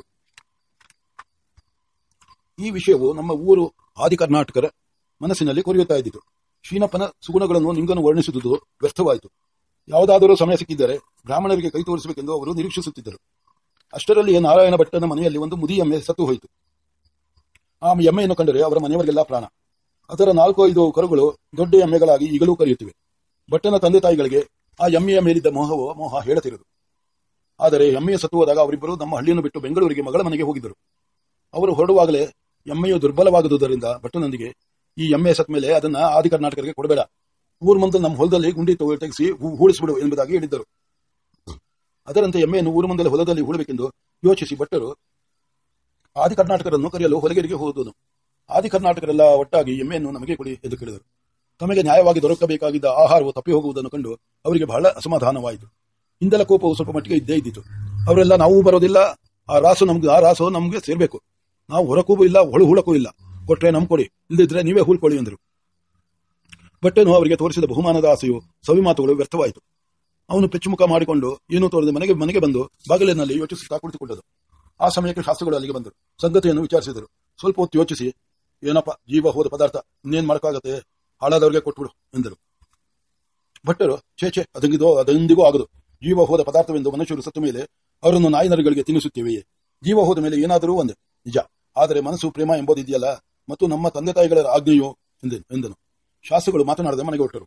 ಈ ವಿಷಯವು ನಮ್ಮ ಊರು ಆದಿ ಕರ್ನಾಟಕರ ಮನಸ್ಸಿನಲ್ಲಿ ಕೊರೆಯುತ್ತಾ ಇದ್ದಿತು. ಶೀನಪ್ಪನ ಸುಗುಣಗಳನ್ನು ನಿಂಗನು ವರ್ಣಿಸುವುದು ವ್ಯರ್ಥವಾಯಿತು. ಯಾವುದಾದರೂ ಸಮಯ ಸಿಕ್ಕಿದ್ದರೆ ಬ್ರಾಹ್ಮಣರಿಗೆ ಕೈ ತೋರಿಸಬೇಕೆಂದು ಅವರು ನಿರೀಕ್ಷಿಸುತ್ತಿದ್ದರು. ಅಷ್ಟರಲ್ಲಿ ನಾರಾಯಣ ಭಟ್ಟನ ಮನೆಯಲ್ಲಿ ಒಂದು ಮುದಿ ಎಮ್ಮೆ ಸತ್ತು ಹೋಯಿತು. ಆ ಎಮ್ಮೆಯನ್ನು ಕಂಡರೆ ಅವರ ಮನೆಯವರಿಗೆಲ್ಲ ಪ್ರಾಣ. ಅದರ ನಾಲ್ಕು ಐದು ಕರುಗಳು ದೊಡ್ಡ ಎಮ್ಮೆಗಳಾಗಿ ಈಗಲೂ ಕರೆಯುತ್ತಿವೆ. ಭಟ್ಟನ ತಂದೆ ತಾಯಿಗಳಿಗೆ ಆ ಎಮ್ಮೆಯ ಮೇಲಿದ್ದ ಮೋಹವೋ ಮೋಹ ಹೇಳತಿರದು. ಆದರೆ ಎಮ್ಮೆಯ ಸತ್ತು ಹೋದಾಗ ಅವರಿಬ್ಬರು ನಮ್ಮ ಹಳ್ಳಿಯನ್ನು ಬಿಟ್ಟು ಬೆಂಗಳೂರಿಗೆ ಮಗಳ ಮನೆಗೆ ಹೋಗಿದ್ದರು. ಅವರು ಹೊರಡುವಾಗಲೇ ಎಮ್ಮೆಯು ದುರ್ಬಲವಾಗುವುದರಿಂದ ಭಟ್ಟನೊಂದಿಗೆ ಈ ಎಮ್ಮೆ ಸತ್ತ ಮೇಲೆ ಅದನ್ನ ಆದಿ ಕರ್ನಾಟಕರಿಗೆ ಕೊಡಬೇಡ, ಊರ್ ಮುಂದೆ ನಮ್ಮ ಹೊಲದಲ್ಲಿ ಗುಂಡಿ ತೆಗೆಸಿ ಹೂಳಿಸಿಬಿಡು ಎಂಬುದಾಗಿ ಹೇಳಿದ್ದರು. ಅದರಂತೆ ಎಮ್ಮೆಯನ್ನು ಊರು ಮುಂದೆ ಹೊಲದಲ್ಲಿ ಹೂಳಬೇಕೆಂದು ಯೋಚಿಸಿ ಭಟ್ಟರು ಆದಿ ಕರ್ನಾಟಕರನ್ನು ಕರೆಯಲು ಹೊಲಗೇರಿಗೆ ಹೋದನು. ಆದಿ ಕರ್ನಾಟಕರೆಲ್ಲ ಒಟ್ಟಾಗಿ ಎಮ್ಮೆಯನ್ನು ನಮಗೆ ಕೊಡಿ ಎಂದು ಕೇಳಿದರು. ತಮಗೆ ನ್ಯಾಯವಾಗಿ ದೊರಕಬೇಕಾಗಿದ್ದ ಆಹಾರವು ತಪ್ಪಿ ಹೋಗುವುದನ್ನು ಕಂಡು ಅವರಿಗೆ ಬಹಳ ಅಸಮಾಧಾನವಾಯಿತು. ಇಂದಲ ಕೋಪವು ಸ್ವಲ್ಪ ಮಟ್ಟಿಗೆ ಇದ್ದೇ ಇದ್ದಿತು. ಅವರೆಲ್ಲ ನಾವು ಬರೋದಿಲ್ಲ, ಆ ರಾಸು ನಮ್ಗೆ ಆ ರಾಸು ನಮ್ಗೆ ಸೇರ್ಬೇಕು, ನಾವು ಹೊರಕೂ ಇಲ್ಲ ಹೊಳು ಹೂಳಕ್ಕೂ ಇಲ್ಲ, ಕೊಟ್ರೆ ನಮ್ ಕೊಡಿ, ಇಲ್ಲದಿದ್ರೆ ನೀವೇ ಹೂಳ್ಕೊಳ್ಳಿ ಎಂದರು. ಭಟ್ಟನು ಅವರಿಗೆ ತೋರಿಸಿದ ಬಹುಮಾನದ ಆಸೆಯು ಸವಿ ಮಾತುಗಳು ವ್ಯರ್ಥವಾಯಿತು. ಅವನು ಪೆಚ್ಚುಮುಖ ಮಾಡಿಕೊಂಡು ಏನೂ ತೋರದೆ ಮನೆಗೆ ಮನೆಗೆ ಬಂದು ಬಾಗಿಲಿನಲ್ಲಿ ಯೋಚಿಸುತ್ತಾ ಕುಳಿತುಕೊಂಡರು. ಆ ಸಮಯಕ್ಕೆ ಶಾಸ್ತ್ರಿಗಳು ಅಲ್ಲಿಗೆ ಬಂದರು. ಸಂಗತಿಯನ್ನು ವಿಚಾರಿಸಿದರು. ಸ್ವಲ್ಪ ಹೊತ್ತು ಯೋಚಿಸಿ, ಏನಪ್ಪ ಜೀವ ಹೋದ ಪದಾರ್ಥ ಇನ್ನೇನ್ ಮಾಡಕ್ಕಾಗತ್ತೆ, ಹಾಳಾದವರಿಗೆ ಕೊಟ್ಬಿಡು ಎಂದರು. ಭಟ್ಟರು ಛೇ ಛೇ ಅದಂಗಿದೋ ಅದೆಂದಿಗೂ ಆಗದು. ಜೀವ ಹೋದ ಪದಾರ್ಥವೆಂದು ಮನುಷ್ಯರು ಸತ್ತ ಮೇಲೆ ಅವರನ್ನು ನಾಯಿ ನರಿಗಳಿಗೆ ತಿನ್ನಿಸುತ್ತೇವೆಯೇ? ಜೀವ ಹೋದ ಮೇಲೆ ಏನಾದರೂ ಒಂದೇ ನಿಜ, ಆದರೆ ಮನಸ್ಸು ಪ್ರೇಮ ಎಂಬುದಿದೆಯಲ್ಲ, ಮತ್ತು ನಮ್ಮ ತಂದೆ ತಾಯಿಗಳ ಆಜ್ಞೆಯೋ ಎಂದನು. ಶಾಸ್ತ್ರಿಗಳು ಮಾತನಾಡದೆ ಮನೆಗೆ ಹೊರಟರು.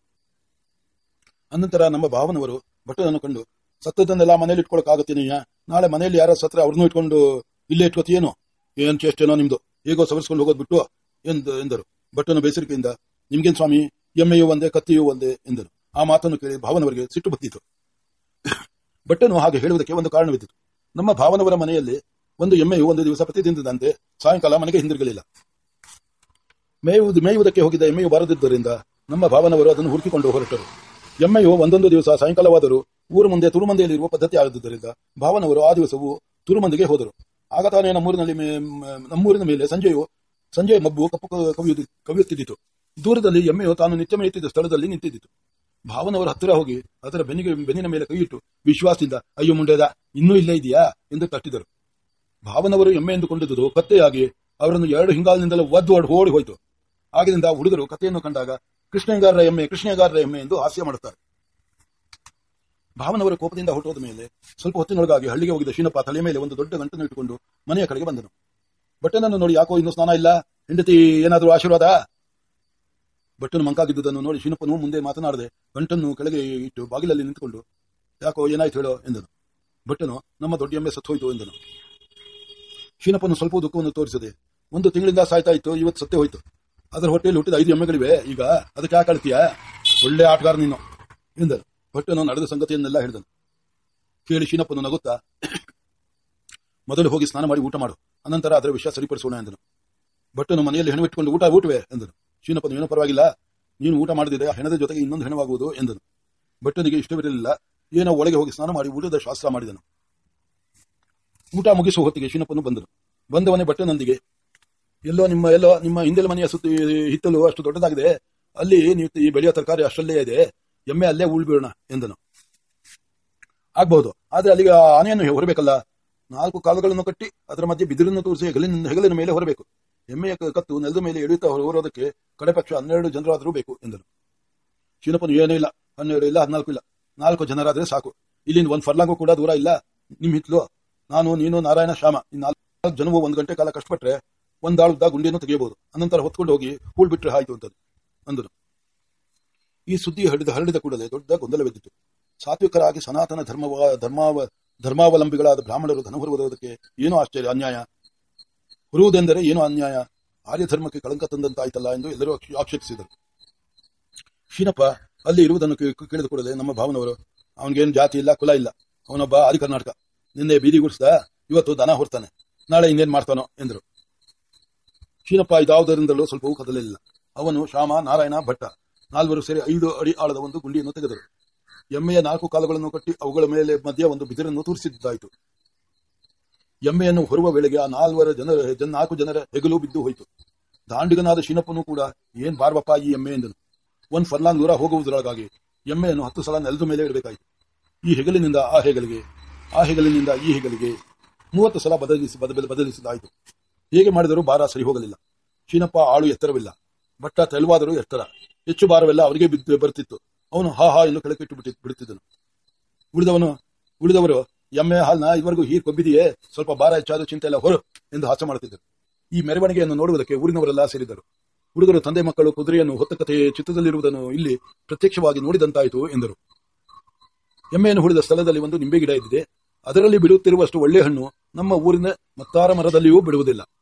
ಅನಂತರ ನಮ್ಮ ಭಾವನವರು ಭಟ್ಟನನ್ನು ಕಂಡು, ಸತ್ತದನ್ನೆಲ್ಲ ಮನೇಲಿ ಇಟ್ಕೊಳಕ್ಕಾಗತ್ತೇನೆಯ? ನಾಳೆ ಮನೆಯಲ್ಲಿ ಯಾರ ಸತ್ರ ಅವ್ರನ್ನೂ ಇಟ್ಕೊಂಡು ಇಲ್ಲೇ ಇಟ್ಕೋತೀಯೇನೋ? ಏನ್ ಚೇಷ್ಟೇನೋ ನಿಮ್ದು, ಹೇಗೋ ಸವರಿಸ್ಕೊಂಡು ಹೋಗೋದ್ ಬಿಟ್ಟು ಎಂದು ಎಂದರು. ಭಟ್ಟನು ಬೇಸರಿಕೆಯಿಂದ, ನಿಮ್ಗೇನ್ ಸ್ವಾಮಿ, ಎಮ್ಮೆಯೂ ಒಂದೇ ಕತ್ತಿಯೂ ಒಂದೇ ಎಂದನು. ಆ ಮಾತನ್ನು ಕೇಳಿ ಭಾವನವರಿಗೆ ಸಿಟ್ಟು ಬಂದಿತು. ಭಟ್ಟನು ಹಾಗೆ ಹೇಳುವುದಕ್ಕೆ ಒಂದು ಕಾರಣವಿದ್ದಿತು. ನಮ್ಮ ಭಾವನವರ ಮನೆಯಲ್ಲಿ ಒಂದು ಎಮ್ಮೆಯು ಒಂದು ದಿವಸ ಪ್ರತಿದಿನದಂತೆ ಸಾಯಂಕಾಲ ಮನೆಗೆ ಹಿಂದಿರುಗಲಿಲ್ಲ. ಮೇಯುವುದು ಮೇಯುವುದಕ್ಕೆ ಹೋಗಿದ್ದ ಎಮ್ಮೆಯು ಬರದಿದ್ದರಿಂದ ನಮ್ಮ ಭಾವನವರು ಅದನ್ನು ಹುಡುಕಿಕೊಂಡು ಹೊರಟರು. ಎಮ್ಮೆಯು ಒಂದೊಂದು ದಿವಸ ಸಾಯಂಕಾಲವಾದರೂ ಊರು ಮುಂದೆ ತುರುಮಂದಿಯಲ್ಲಿರುವ ಪದ್ಧತಿ ಆಗುವುದರಿಂದ ಭಾವನವರು ಆ ದಿವಸವೂ ತುರುಮಂದಿಗೆ ಹೋದರು. ಆಗ ತಾನೇ ನಮ್ಮೂರಿನಲ್ಲಿ ನಮ್ಮೂರಿನ ಮೇಲೆ ಸಂಜೆಯು ಸಂಜೆ ಮಬ್ಬು ಕಪ್ಪು ಕವಿಯುತ್ತಿದ್ದಿತು. ದೂರದಲ್ಲಿ ಎಮ್ಮೆಯು ತಾನು ನಿತ್ಯ ಮೇಯುತ್ತಿದ್ದ ಸ್ಥಳದಲ್ಲಿ ನಿಂತಿದ್ದಿತು. ಭಾವನವರ ಹತ್ತಿರ ಹೋಗಿ ಅದರ ಬೆನ್ನಿಗೆ ಬೆನ್ನಿನ ಮೇಲೆ ಕೈಯಿಟ್ಟು ವಿಶ್ವಾಸದಿಂದ, ಅಯ್ಯೋ ಮುಂಡೇದ, ಇನ್ನೂ ಇಲ್ಲೇ ಇದೆಯಾ ಎಂದು ತಟ್ಟಿದರು. ಭಾವನವರು ಎಮ್ಮೆ ಎಂದುಕೊಂಡಿದ್ದುದು ಕತ್ತೆಯಾಗಿ ಅವರನ್ನು ಎರಡು ಹಿಂಗಾಲಿನಿಂದಲೂ ಒದ್ದು ಓಡಿ ಹೋಯಿತು. ಆಗಿನಿಂದ ಹುಡುಗರು ಕಥೆಯನ್ನು ಕಂಡಾಗ ಕೃಷ್ಣಗಾರರ ಎಮ್ಮೆ ಕೃಷ್ಣಗಾರರ ಎಮ್ಮೆ ಎಂದು ಹಾಸ್ಯ ಮಾಡುತ್ತಾರೆ. ಭಾವನವರ ಕೋಪದಿಂದ ಹೊರಟೋದ ಮೇಲೆ ಸ್ವಲ್ಪ ಹೊತ್ತಿನೊಳಗಾಗಿ ಹಳ್ಳಿಗೆ ಹೋಗಿದ್ದ ಶೀನಪ್ಪ ತಲೆಯ ಮೇಲೆ ಒಂದು ದೊಡ್ಡ ಗಂಟನ್ನು ಇಟ್ಟುಕೊಂಡು ಮನೆಯ ಕಡೆಗೆ ಬಂದನು. ಭಟ್ಟನನ್ನು ನೋಡಿ, ಯಾಕೋ ಇನ್ನೂ ಸ್ನಾನ ಇಲ್ಲ, ಹೆಂಡತಿ ಏನಾದರೂ ಆಶೀರ್ವಾದ? ಭಟ್ಟನು ಮಂಕಾಗಿದ್ದುದನ್ನು ನೋಡಿ ಶೀನಪ್ಪನು ಮುಂದೆ ಮಾತನಾಡದೆ ಗಂಟನ್ನು ಕೆಳಗೆ ಇಟ್ಟು ಬಾಗಿಲಲ್ಲಿ ನಿಂತುಕೊಂಡು, ಯಾಕೋ ಏನಾಯ್ತು ಹೇಳೋ ಎಂದನು. ಭಟ್ಟನು, ನಮ್ಮ ದೊಡ್ಡ ಎಮ್ಮೆ ಸತ್ತು ಹೋಯಿತು ಎಂದನು. ಶೀನಪ್ಪನು ಸ್ವಲ್ಪ ದುಃಖವನ್ನು ತೋರಿಸದೆ, ಒಂದು ತಿಂಗಳಿಂದ ಸಾಯ್ತಾ ಇತ್ತು, ಇವತ್ತು ಸತ್ತೇ ಹೋಯ್ತು. ಅದರ ಹೊಟ್ಟೆಯಲ್ಲಿ ಹುಟ್ಟಿದ ಐದು ಎಮ್ಮೆಗಳಿವೆ, ಈಗ ಅದಕ್ಕೆ ಯಾಕೆ ಅಳ್ತೀಯಾ? ಒಳ್ಳೆ ಆಟಗಾರ ನೀನು ಎಂದನು. ಭಟ್ಟನು ನಡೆದ ಸಂಗತಿಯನ್ನೆಲ್ಲ ಹೇಳಿದನು. ಕೇಳಿ ಶೀನಪ್ಪನು ನಗುತ್ತಾ, ಮೊದಲು ಹೋಗಿ ಸ್ನಾನ ಮಾಡಿ ಊಟ ಮಾಡು, ಅನಂತರ ಅದರ ವಿಷಯ ಸರಿಪಡಿಸೋಣ ಎಂದನು. ಭಟ್ಟನು ಮನೆಯಲ್ಲಿ ಹೆಣವಿಟ್ಟುಕೊಂಡು ಊಟ ಊಟವೇ ಎಂದನು. ಶೀನಪ್ಪನು, ಏನೂ ಪರವಾಗಿಲ್ಲ, ನೀನು ಊಟ ಮಾಡದಿದೆ ಆ ಹೆಣದ ಜೊತೆಗೆ ಇನ್ನೊಂದು ಹೆಣವಾಗುವುದು ಎಂದನು. ಭಟ್ಟನಿಗೆ ಇಷ್ಟವಿರಲಿಲ್ಲ. ಏನೋ ಒಳಗೆ ಹೋಗಿ ಸ್ನಾನ ಮಾಡಿ ಊಟದ ಶಾಸ್ತ್ರ ಮಾಡಿದನು. ಊಟ ಮುಗಿಸುವ ಹೊತ್ತಿಗೆ ಶೀನಪ್ಪನು ಬಂದನು. ಬಂದವನೇ ಭಟ್ಟನೊಂದಿಗೆ, ಎಲ್ಲೋ ನಿಮ್ಮ ಎಲ್ಲೋ ನಿಮ್ಮ ಹಿಂದೆಲ ಮನೆಯ ಸುತ್ತ ಹಿತ್ತಲು ಅಷ್ಟು ದೊಡ್ಡದಾಗಿದೆ, ಅಲ್ಲಿ ನೀವು ಈ ಬೆಳೆಯೋ ತರಕಾರಿ ಅಷ್ಟಲ್ಲೇ ಇದೆ, ಎಮ್ಮೆ ಅಲ್ಲೇ ಉಳ್ಬಿಡೋಣ ಎಂದನು. ಆಗ್ಬಹುದು, ಆದ್ರೆ ಅಲ್ಲಿಗೆ ಆನೆಯನ್ನು ಹೊರಬೇಕಲ್ಲ, ನಾಲ್ಕು ಕಾಲುಗಳನ್ನು ಕಟ್ಟಿ ಅದರ ಮಧ್ಯೆ ಬಿದಿರನ್ನು ತೋರಿಸಿ ಹೆಗಲಿನ ಹೆಗಲಿನ ಮೇಲೆ ಹೊರಬೇಕು. ಎಮ್ಮೆಯ ಕತ್ತು ನೆಲದ ಮೇಲೆ ಎಳೆಯುತ್ತಾ ಹೊರೋದಕ್ಕೆ ಕಡೆಪಕ್ಷ ಹನ್ನೆರಡು ಜನರಾದರೂ ಬೇಕು ಎಂದನು. ಶೀನಪ್ಪನು, ಏನೂ ಇಲ್ಲ, ಹನ್ನೆರಡು ಇಲ್ಲ, ಹದಿನಾಲ್ಕು ಇಲ್ಲ, ನಾಲ್ಕು ಜನರಾದ್ರೆ ಸಾಕು. ಇಲ್ಲಿಂದ ಒಂದು ಫರ್ಲಾಂಗು ಕೂಡ ದೂರ ಇಲ್ಲ. ನಿಮ್ ಹಿತ್ಲು, ನಾನು, ನೀನು, ನಾರಾಯಣ, ಶ್ಯಾಮ, ಈ ನಾಲ್ಕು ಜನವು ಒಂದು ಗಂಟೆ ಕಾಲ ಕಷ್ಟಪಟ್ರೆ ಒಂದಾಳುದ್ದ ಗುಂಡಿಯನ್ನು ತೆಗೆಯಬಹುದು, ಅನಂತರ ಹೊತ್ಕೊಂಡು ಹೋಗಿ ಹೂಳ್ ಬಿಟ್ರೆ ಆಯ್ತು ಅಂತ ಅಂದನು. ಈ ಸುದ್ದಿ ಹರಡಿದ ಹರಡಿದ ಕೂಡಲೇ ದೊಡ್ಡ ಗೊಂದಲವೆದ್ದಿತು. ಸಾತ್ವಿಕರಾಗಿ ಸನಾತನ ಧರ್ಮವ ಧರ್ಮಾವ ಧರ್ಮಾವಲಂಬಿಗಳಾದ ಬ್ರಾಹ್ಮಣರು ಧನ ಹೊರುವುದಕ್ಕೆ ಏನೋ ಆಶ್ಚರ್ಯ, ಅನ್ಯಾಯ ಹೊರುವುದೆಂದರೆ ಏನೋ ಅನ್ಯಾಯ, ಆರ್ಯ ಧರ್ಮಕ್ಕೆ ಕಳಂಕ ತಂದಂತಾಯ್ತಲ್ಲ ಎಂದು ಎಲ್ಲರೂ ಆಕ್ಷೇಪಿಸಿದರು. ಶೀನಪ್ಪ ಅಲ್ಲಿ ಇರುವುದನ್ನು ಕೇಳಿದ ಕೂಡಲೇ ನಮ್ಮ ಭಾವನವರು, ಅವನಿಗೇನು ಜಾತಿ ಇಲ್ಲ, ಕುಲ ಇಲ್ಲ, ಅವನೊಬ್ಬ ಆದಿ ಕರ್ನಾಟಕ, ನಿನ್ನೆ ಬೀದಿಗೂಡಿಸ್ದ, ಇವತ್ತು ದನ ಹೊರ್ತಾನೆ, ನಾಳೆ ಇನ್ನೇನ್ ಮಾಡ್ತಾನೋ ಎಂದರು. ಶೀನಪ್ಪ ಇದಾವುದರಿಂದಲೂ ಸ್ವಲ್ಪವೂ ಕದಲಿಲ್ಲ. ಅವನು, ಶ್ಯಾಮ, ನಾರಾಯಣ, ಭಟ್ಟ ನಾಲ್ವರು ಸೇರಿ ಐದು ಅಡಿ ಆಳದ ಒಂದು ಗುಂಡಿಯನ್ನು ತೆಗೆದರು. ಎಮ್ಮೆಯ ನಾಲ್ಕು ಕಾಲುಗಳನ್ನು ಕಟ್ಟಿ ಅವುಗಳ ಮೇಲೆ ಮಧ್ಯೆ ಒಂದು ಬಿದಿರನ್ನು ತೂರಿಸಿದ್ದಾಯಿತು. ಎಮ್ಮೆಯನ್ನು ಹೊರುವ ವೇಳೆಗೆ ಆ ನಾಲ್ವರ ಜನರ ನಾಲ್ಕು ಜನರ ಹೆಗಲು ಬಿದ್ದು ಹೋಯಿತು. ದಾಂಡಿಗನಾದ ಶೀನಪ್ಪನೂ ಕೂಡ, ಏನ್ ಬಾರ್ವಪ್ಪ ಈ ಎಮ್ಮೆ ಎಂದನು. ಒಂದ್ ಫರ್ಲಾಂಗ್ ದೂರ ಹೋಗುವುದರೊಳಗಾಗಿ ಎಮ್ಮೆಯನ್ನು ಹತ್ತು ಸಲ ನೆಲದ ಮೇಲೆ ಇಡಬೇಕಾಯಿತು. ಈ ಹೆಗಲಿನಿಂದ ಆ ಹೆಗಲಿಗೆ, ಆ ಹೆಗಲಿನಿಂದ ಈ ಹೆಗಲಿಗೆ ಮೂವತ್ತು ಸಲ ಬದಲಿಸಿ ಬದಲಿಸಿದಾಯಿತು. ಹೇಗೆ ಮಾಡಿದರೂ ಭಾರ ಸರಿ ಹೋಗಲಿಲ್ಲ. ಶೀನಪ್ಪ ಆಳು ಎತ್ತರವಿಲ್ಲ, ಭಟ್ಟ ತೆಳುವಾದರೂ ಎತ್ತರ. ಹೆಚ್ಚು ಭಾರವೆಲ್ಲ ಅವರಿಗೆ ಬಿದ್ದು ಬರ್ತಿತ್ತು. ಅವನು ಹಾ ಹಾ ಎಂದು ಕೆಳಕಿಟ್ಟು ಬಿಟ್ಟಿ ಬಿಡುತ್ತಿದ್ದನು. ಉಳಿದವನು ಉಳಿದವರು ಎಮ್ಮೆ ಹಾಲ್ನ ಇದುವರೆಗೂ ಹೀರ್ ಕೊಬ್ಬಿದೆಯೇ, ಸ್ವಲ್ಪ ಭಾರ ಹೆಚ್ಚಾದ ಚಿಂತೆ ಎಲ್ಲ ಹೊರ ಎಂದು ಹಾಸ ಮಾಡುತ್ತಿದ್ದರು. ಈ ಮೆರವಣಿಗೆಯನ್ನು ನೋಡುವುದಕ್ಕೆ ಊರಿನವರೆಲ್ಲ ಸೇರಿದ್ದರು. ಹುಡುಗರು ತಂದೆ ಮಕ್ಕಳು ಕುದುರೆಯನ್ನು ಹೊತ್ತ ಕಥೆ ಚಿತ್ರದಲ್ಲಿರುವುದನ್ನು ಇಲ್ಲಿ ಪ್ರತ್ಯಕ್ಷವಾಗಿ ನೋಡಿದಂತಾಯಿತು ಎಂದರು. ಎಮ್ಮೆಯನ್ನು ಹುಡಿದ ಸ್ಥಳದಲ್ಲಿ ಒಂದು ನಿಂಬೆ ಗಿಡ ಇದ್ದಿದೆ. ಅದರಲ್ಲಿ ಬಿಡುತ್ತಿರುವಷ್ಟು ಒಳ್ಳೆ ಹಣ್ಣು ನಮ್ಮ ಊರಿನ ಮತ್ತಾರ ಮರದಲ್ಲಿಯೂ ಬಿಡುವುದಿಲ್ಲ.